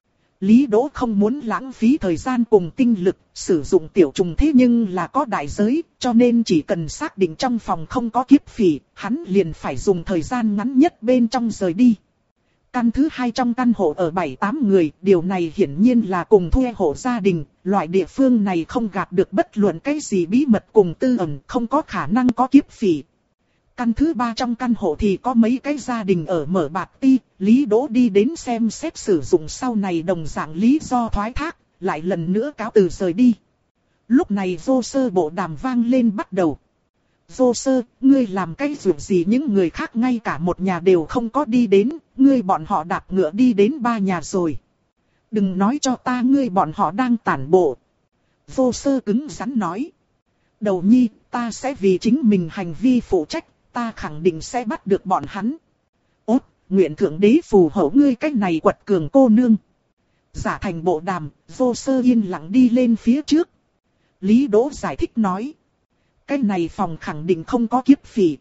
Lý Đỗ không muốn lãng phí thời gian cùng tinh lực, sử dụng tiểu trùng thế nhưng là có đại giới, cho nên chỉ cần xác định trong phòng không có kiếp phỉ, hắn liền phải dùng thời gian ngắn nhất bên trong rời đi. Căn thứ hai trong căn hộ ở bảy tám người, điều này hiển nhiên là cùng thuê hộ gia đình, loại địa phương này không gạt được bất luận cái gì bí mật cùng tư ẩn, không có khả năng có kiếp phỉ. Căn thứ ba trong căn hộ thì có mấy cái gia đình ở mở bạc ti, Lý Đỗ đi đến xem xét sử dụng sau này đồng dạng lý do thoái thác, lại lần nữa cáo từ rời đi. Lúc này Vô Sơ bộ đàm vang lên bắt đầu. Vô Sơ, ngươi làm cái việc gì những người khác ngay cả một nhà đều không có đi đến, ngươi bọn họ đạp ngựa đi đến ba nhà rồi. Đừng nói cho ta ngươi bọn họ đang tản bộ. Vô Sơ cứng rắn nói. Đầu nhi, ta sẽ vì chính mình hành vi phụ trách, ta khẳng định sẽ bắt được bọn hắn. Ốt, nguyện thượng đế phù hộ ngươi cách này quật cường cô nương. Giả thành bộ đàm, Vô Sơ yên lặng đi lên phía trước. Lý Đỗ giải thích nói. Cái này phòng khẳng định không có kiếp phỉ.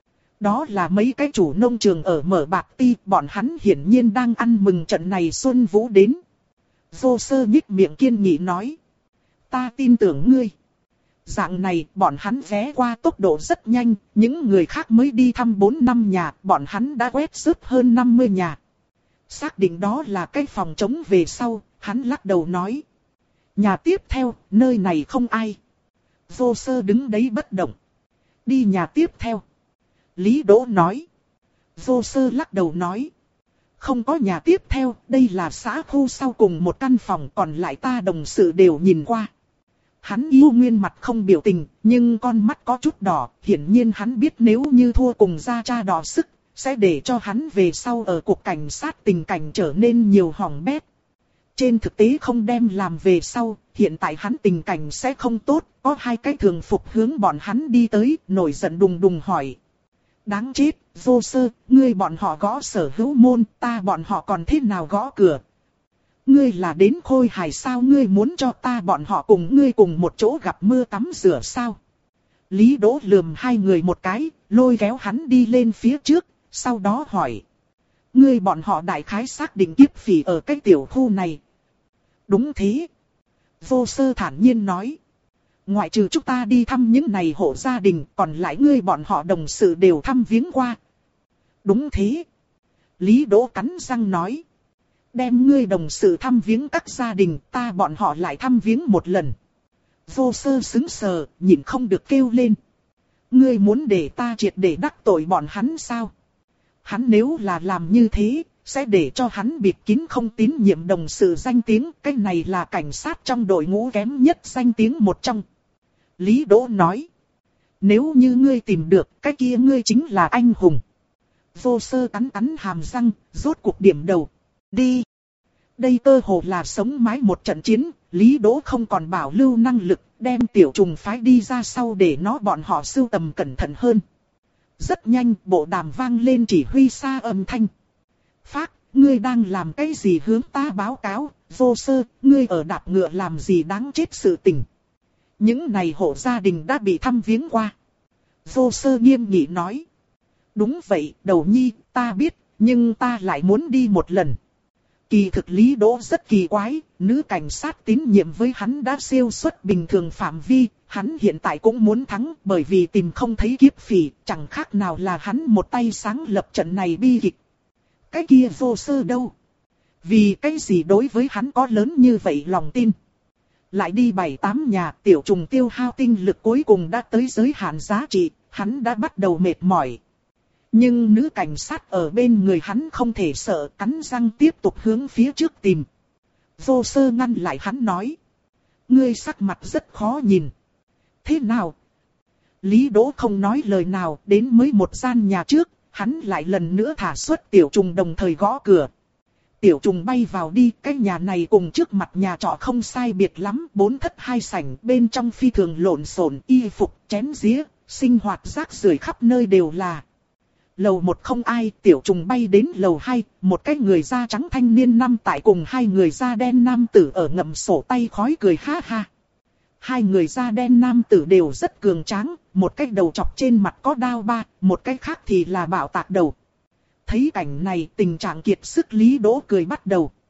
Đó là mấy cái chủ nông trường ở mở bạc ti, bọn hắn hiển nhiên đang ăn mừng trận này xuân vũ đến. Vô Sơ nhích miệng kiên nghị nói. Ta tin tưởng ngươi. Dạng này, bọn hắn ghé qua tốc độ rất nhanh, những người khác mới đi thăm bốn năm nhà, bọn hắn đã quét rớt hơn năm mươi nhà. Xác định đó là cái phòng trống về sau, hắn lắc đầu nói. Nhà tiếp theo, nơi này không ai. Vô Sơ đứng đấy bất động. Đi nhà tiếp theo. Lý Đỗ nói. Vô Sơ lắc đầu nói. Không có nhà tiếp theo, đây là xã khu sau cùng một căn phòng, còn lại ta đồng sự đều nhìn qua. Hắn yêu nguyên mặt không biểu tình, nhưng con mắt có chút đỏ, hiển nhiên hắn biết nếu như thua cùng gia cha đỏ sức, sẽ để cho hắn về sau ở cục cảnh sát tình cảnh trở nên nhiều hỏng bét. Trên thực tế không đem làm về sau, hiện tại hắn tình cảnh sẽ không tốt, có hai cái thường phục hướng bọn hắn đi tới, nổi giận đùng đùng hỏi. Đáng chết, Vô Sơ, ngươi bọn họ gõ sở hữu môn, ta bọn họ còn thế nào gõ cửa? Ngươi là đến Khôi Hải sao, ngươi muốn cho ta bọn họ cùng ngươi cùng một chỗ gặp mưa tắm rửa sao? Lý Đỗ lườm hai người một cái, lôi kéo hắn đi lên phía trước, sau đó hỏi. Ngươi bọn họ đại khái xác định kiếp phỉ ở cái tiểu khu này. Đúng thế. Vô Sơ thản nhiên nói. Ngoại trừ chúng ta đi thăm những này hộ gia đình, còn lại ngươi bọn họ đồng sự đều thăm viếng qua. Đúng thế. Lý Đỗ cắn răng nói. Đem ngươi đồng sự thăm viếng các gia đình, ta bọn họ lại thăm viếng một lần. Vô Sơ sững sờ, nhìn không được kêu lên. Ngươi muốn để ta triệt để đắc tội bọn hắn sao? Hắn nếu là làm như thế, sẽ để cho hắn bịt kín không tín nhiệm đồng sự danh tiếng. Cái này là cảnh sát trong đội ngũ kém nhất danh tiếng một trong. Lý Đỗ nói. Nếu như ngươi tìm được, cái kia ngươi chính là anh hùng. Vô Sơ cắn cắn hàm răng, rốt cuộc điểm đầu. Đi. Đây cơ hồ là sống mái một trận chiến, Lý Đỗ không còn bảo lưu năng lực, đem tiểu trùng phái đi ra sau để nó bọn họ sưu tầm cẩn thận hơn. Rất nhanh, bộ đàm vang lên chỉ huy xa âm thanh. Phác, ngươi đang làm cái gì hướng ta báo cáo, vô sơ, ngươi ở đạp ngựa làm gì đáng chết sự tình. Những này hộ gia đình đã bị thăm viếng qua. Vô sơ nghiêm nghị nói. Đúng vậy, đầu nhi, ta biết, nhưng ta lại muốn đi một lần. Kỳ thực Lý Đỗ rất kỳ quái, nữ cảnh sát tín nhiệm với hắn đã siêu xuất bình thường phạm vi, hắn hiện tại cũng muốn thắng bởi vì tìm không thấy kiếp phỉ, chẳng khác nào là hắn một tay sáng lập trận này bi kịch. Cái kia vô sơ đâu? Vì cái gì đối với hắn có lớn như vậy lòng tin? Lại đi bảy tám nhà, tiểu trùng tiêu hao tinh lực cuối cùng đã tới giới hạn giá trị, hắn đã bắt đầu mệt mỏi. Nhưng nữ cảnh sát ở bên người hắn không thể sợ, cắn răng tiếp tục hướng phía trước tìm. Vô sơ ngăn lại hắn nói. Ngươi sắc mặt rất khó nhìn. Thế nào? Lý Đỗ không nói lời nào, đến mới một gian nhà trước, hắn lại lần nữa thả xuất tiểu trùng đồng thời gõ cửa. Tiểu trùng bay vào đi, cái nhà này cùng trước mặt nhà trọ không sai biệt lắm, bốn thất hai sảnh, bên trong phi thường lộn xộn, y phục, chén dĩa, sinh hoạt rác rưởi khắp nơi đều là. Lầu một không ai, tiểu trùng bay đến lầu hai, một cái người da trắng thanh niên nam tại cùng hai người da đen nam tử ở ngậm sổ tay khói cười ha ha. Hai người da đen nam tử đều rất cường tráng, một cái đầu chọc trên mặt có đao ba, một cái khác thì là bạo tạc đầu. Thấy cảnh này tình trạng kiệt sức Lý Đỗ cười bắt đầu.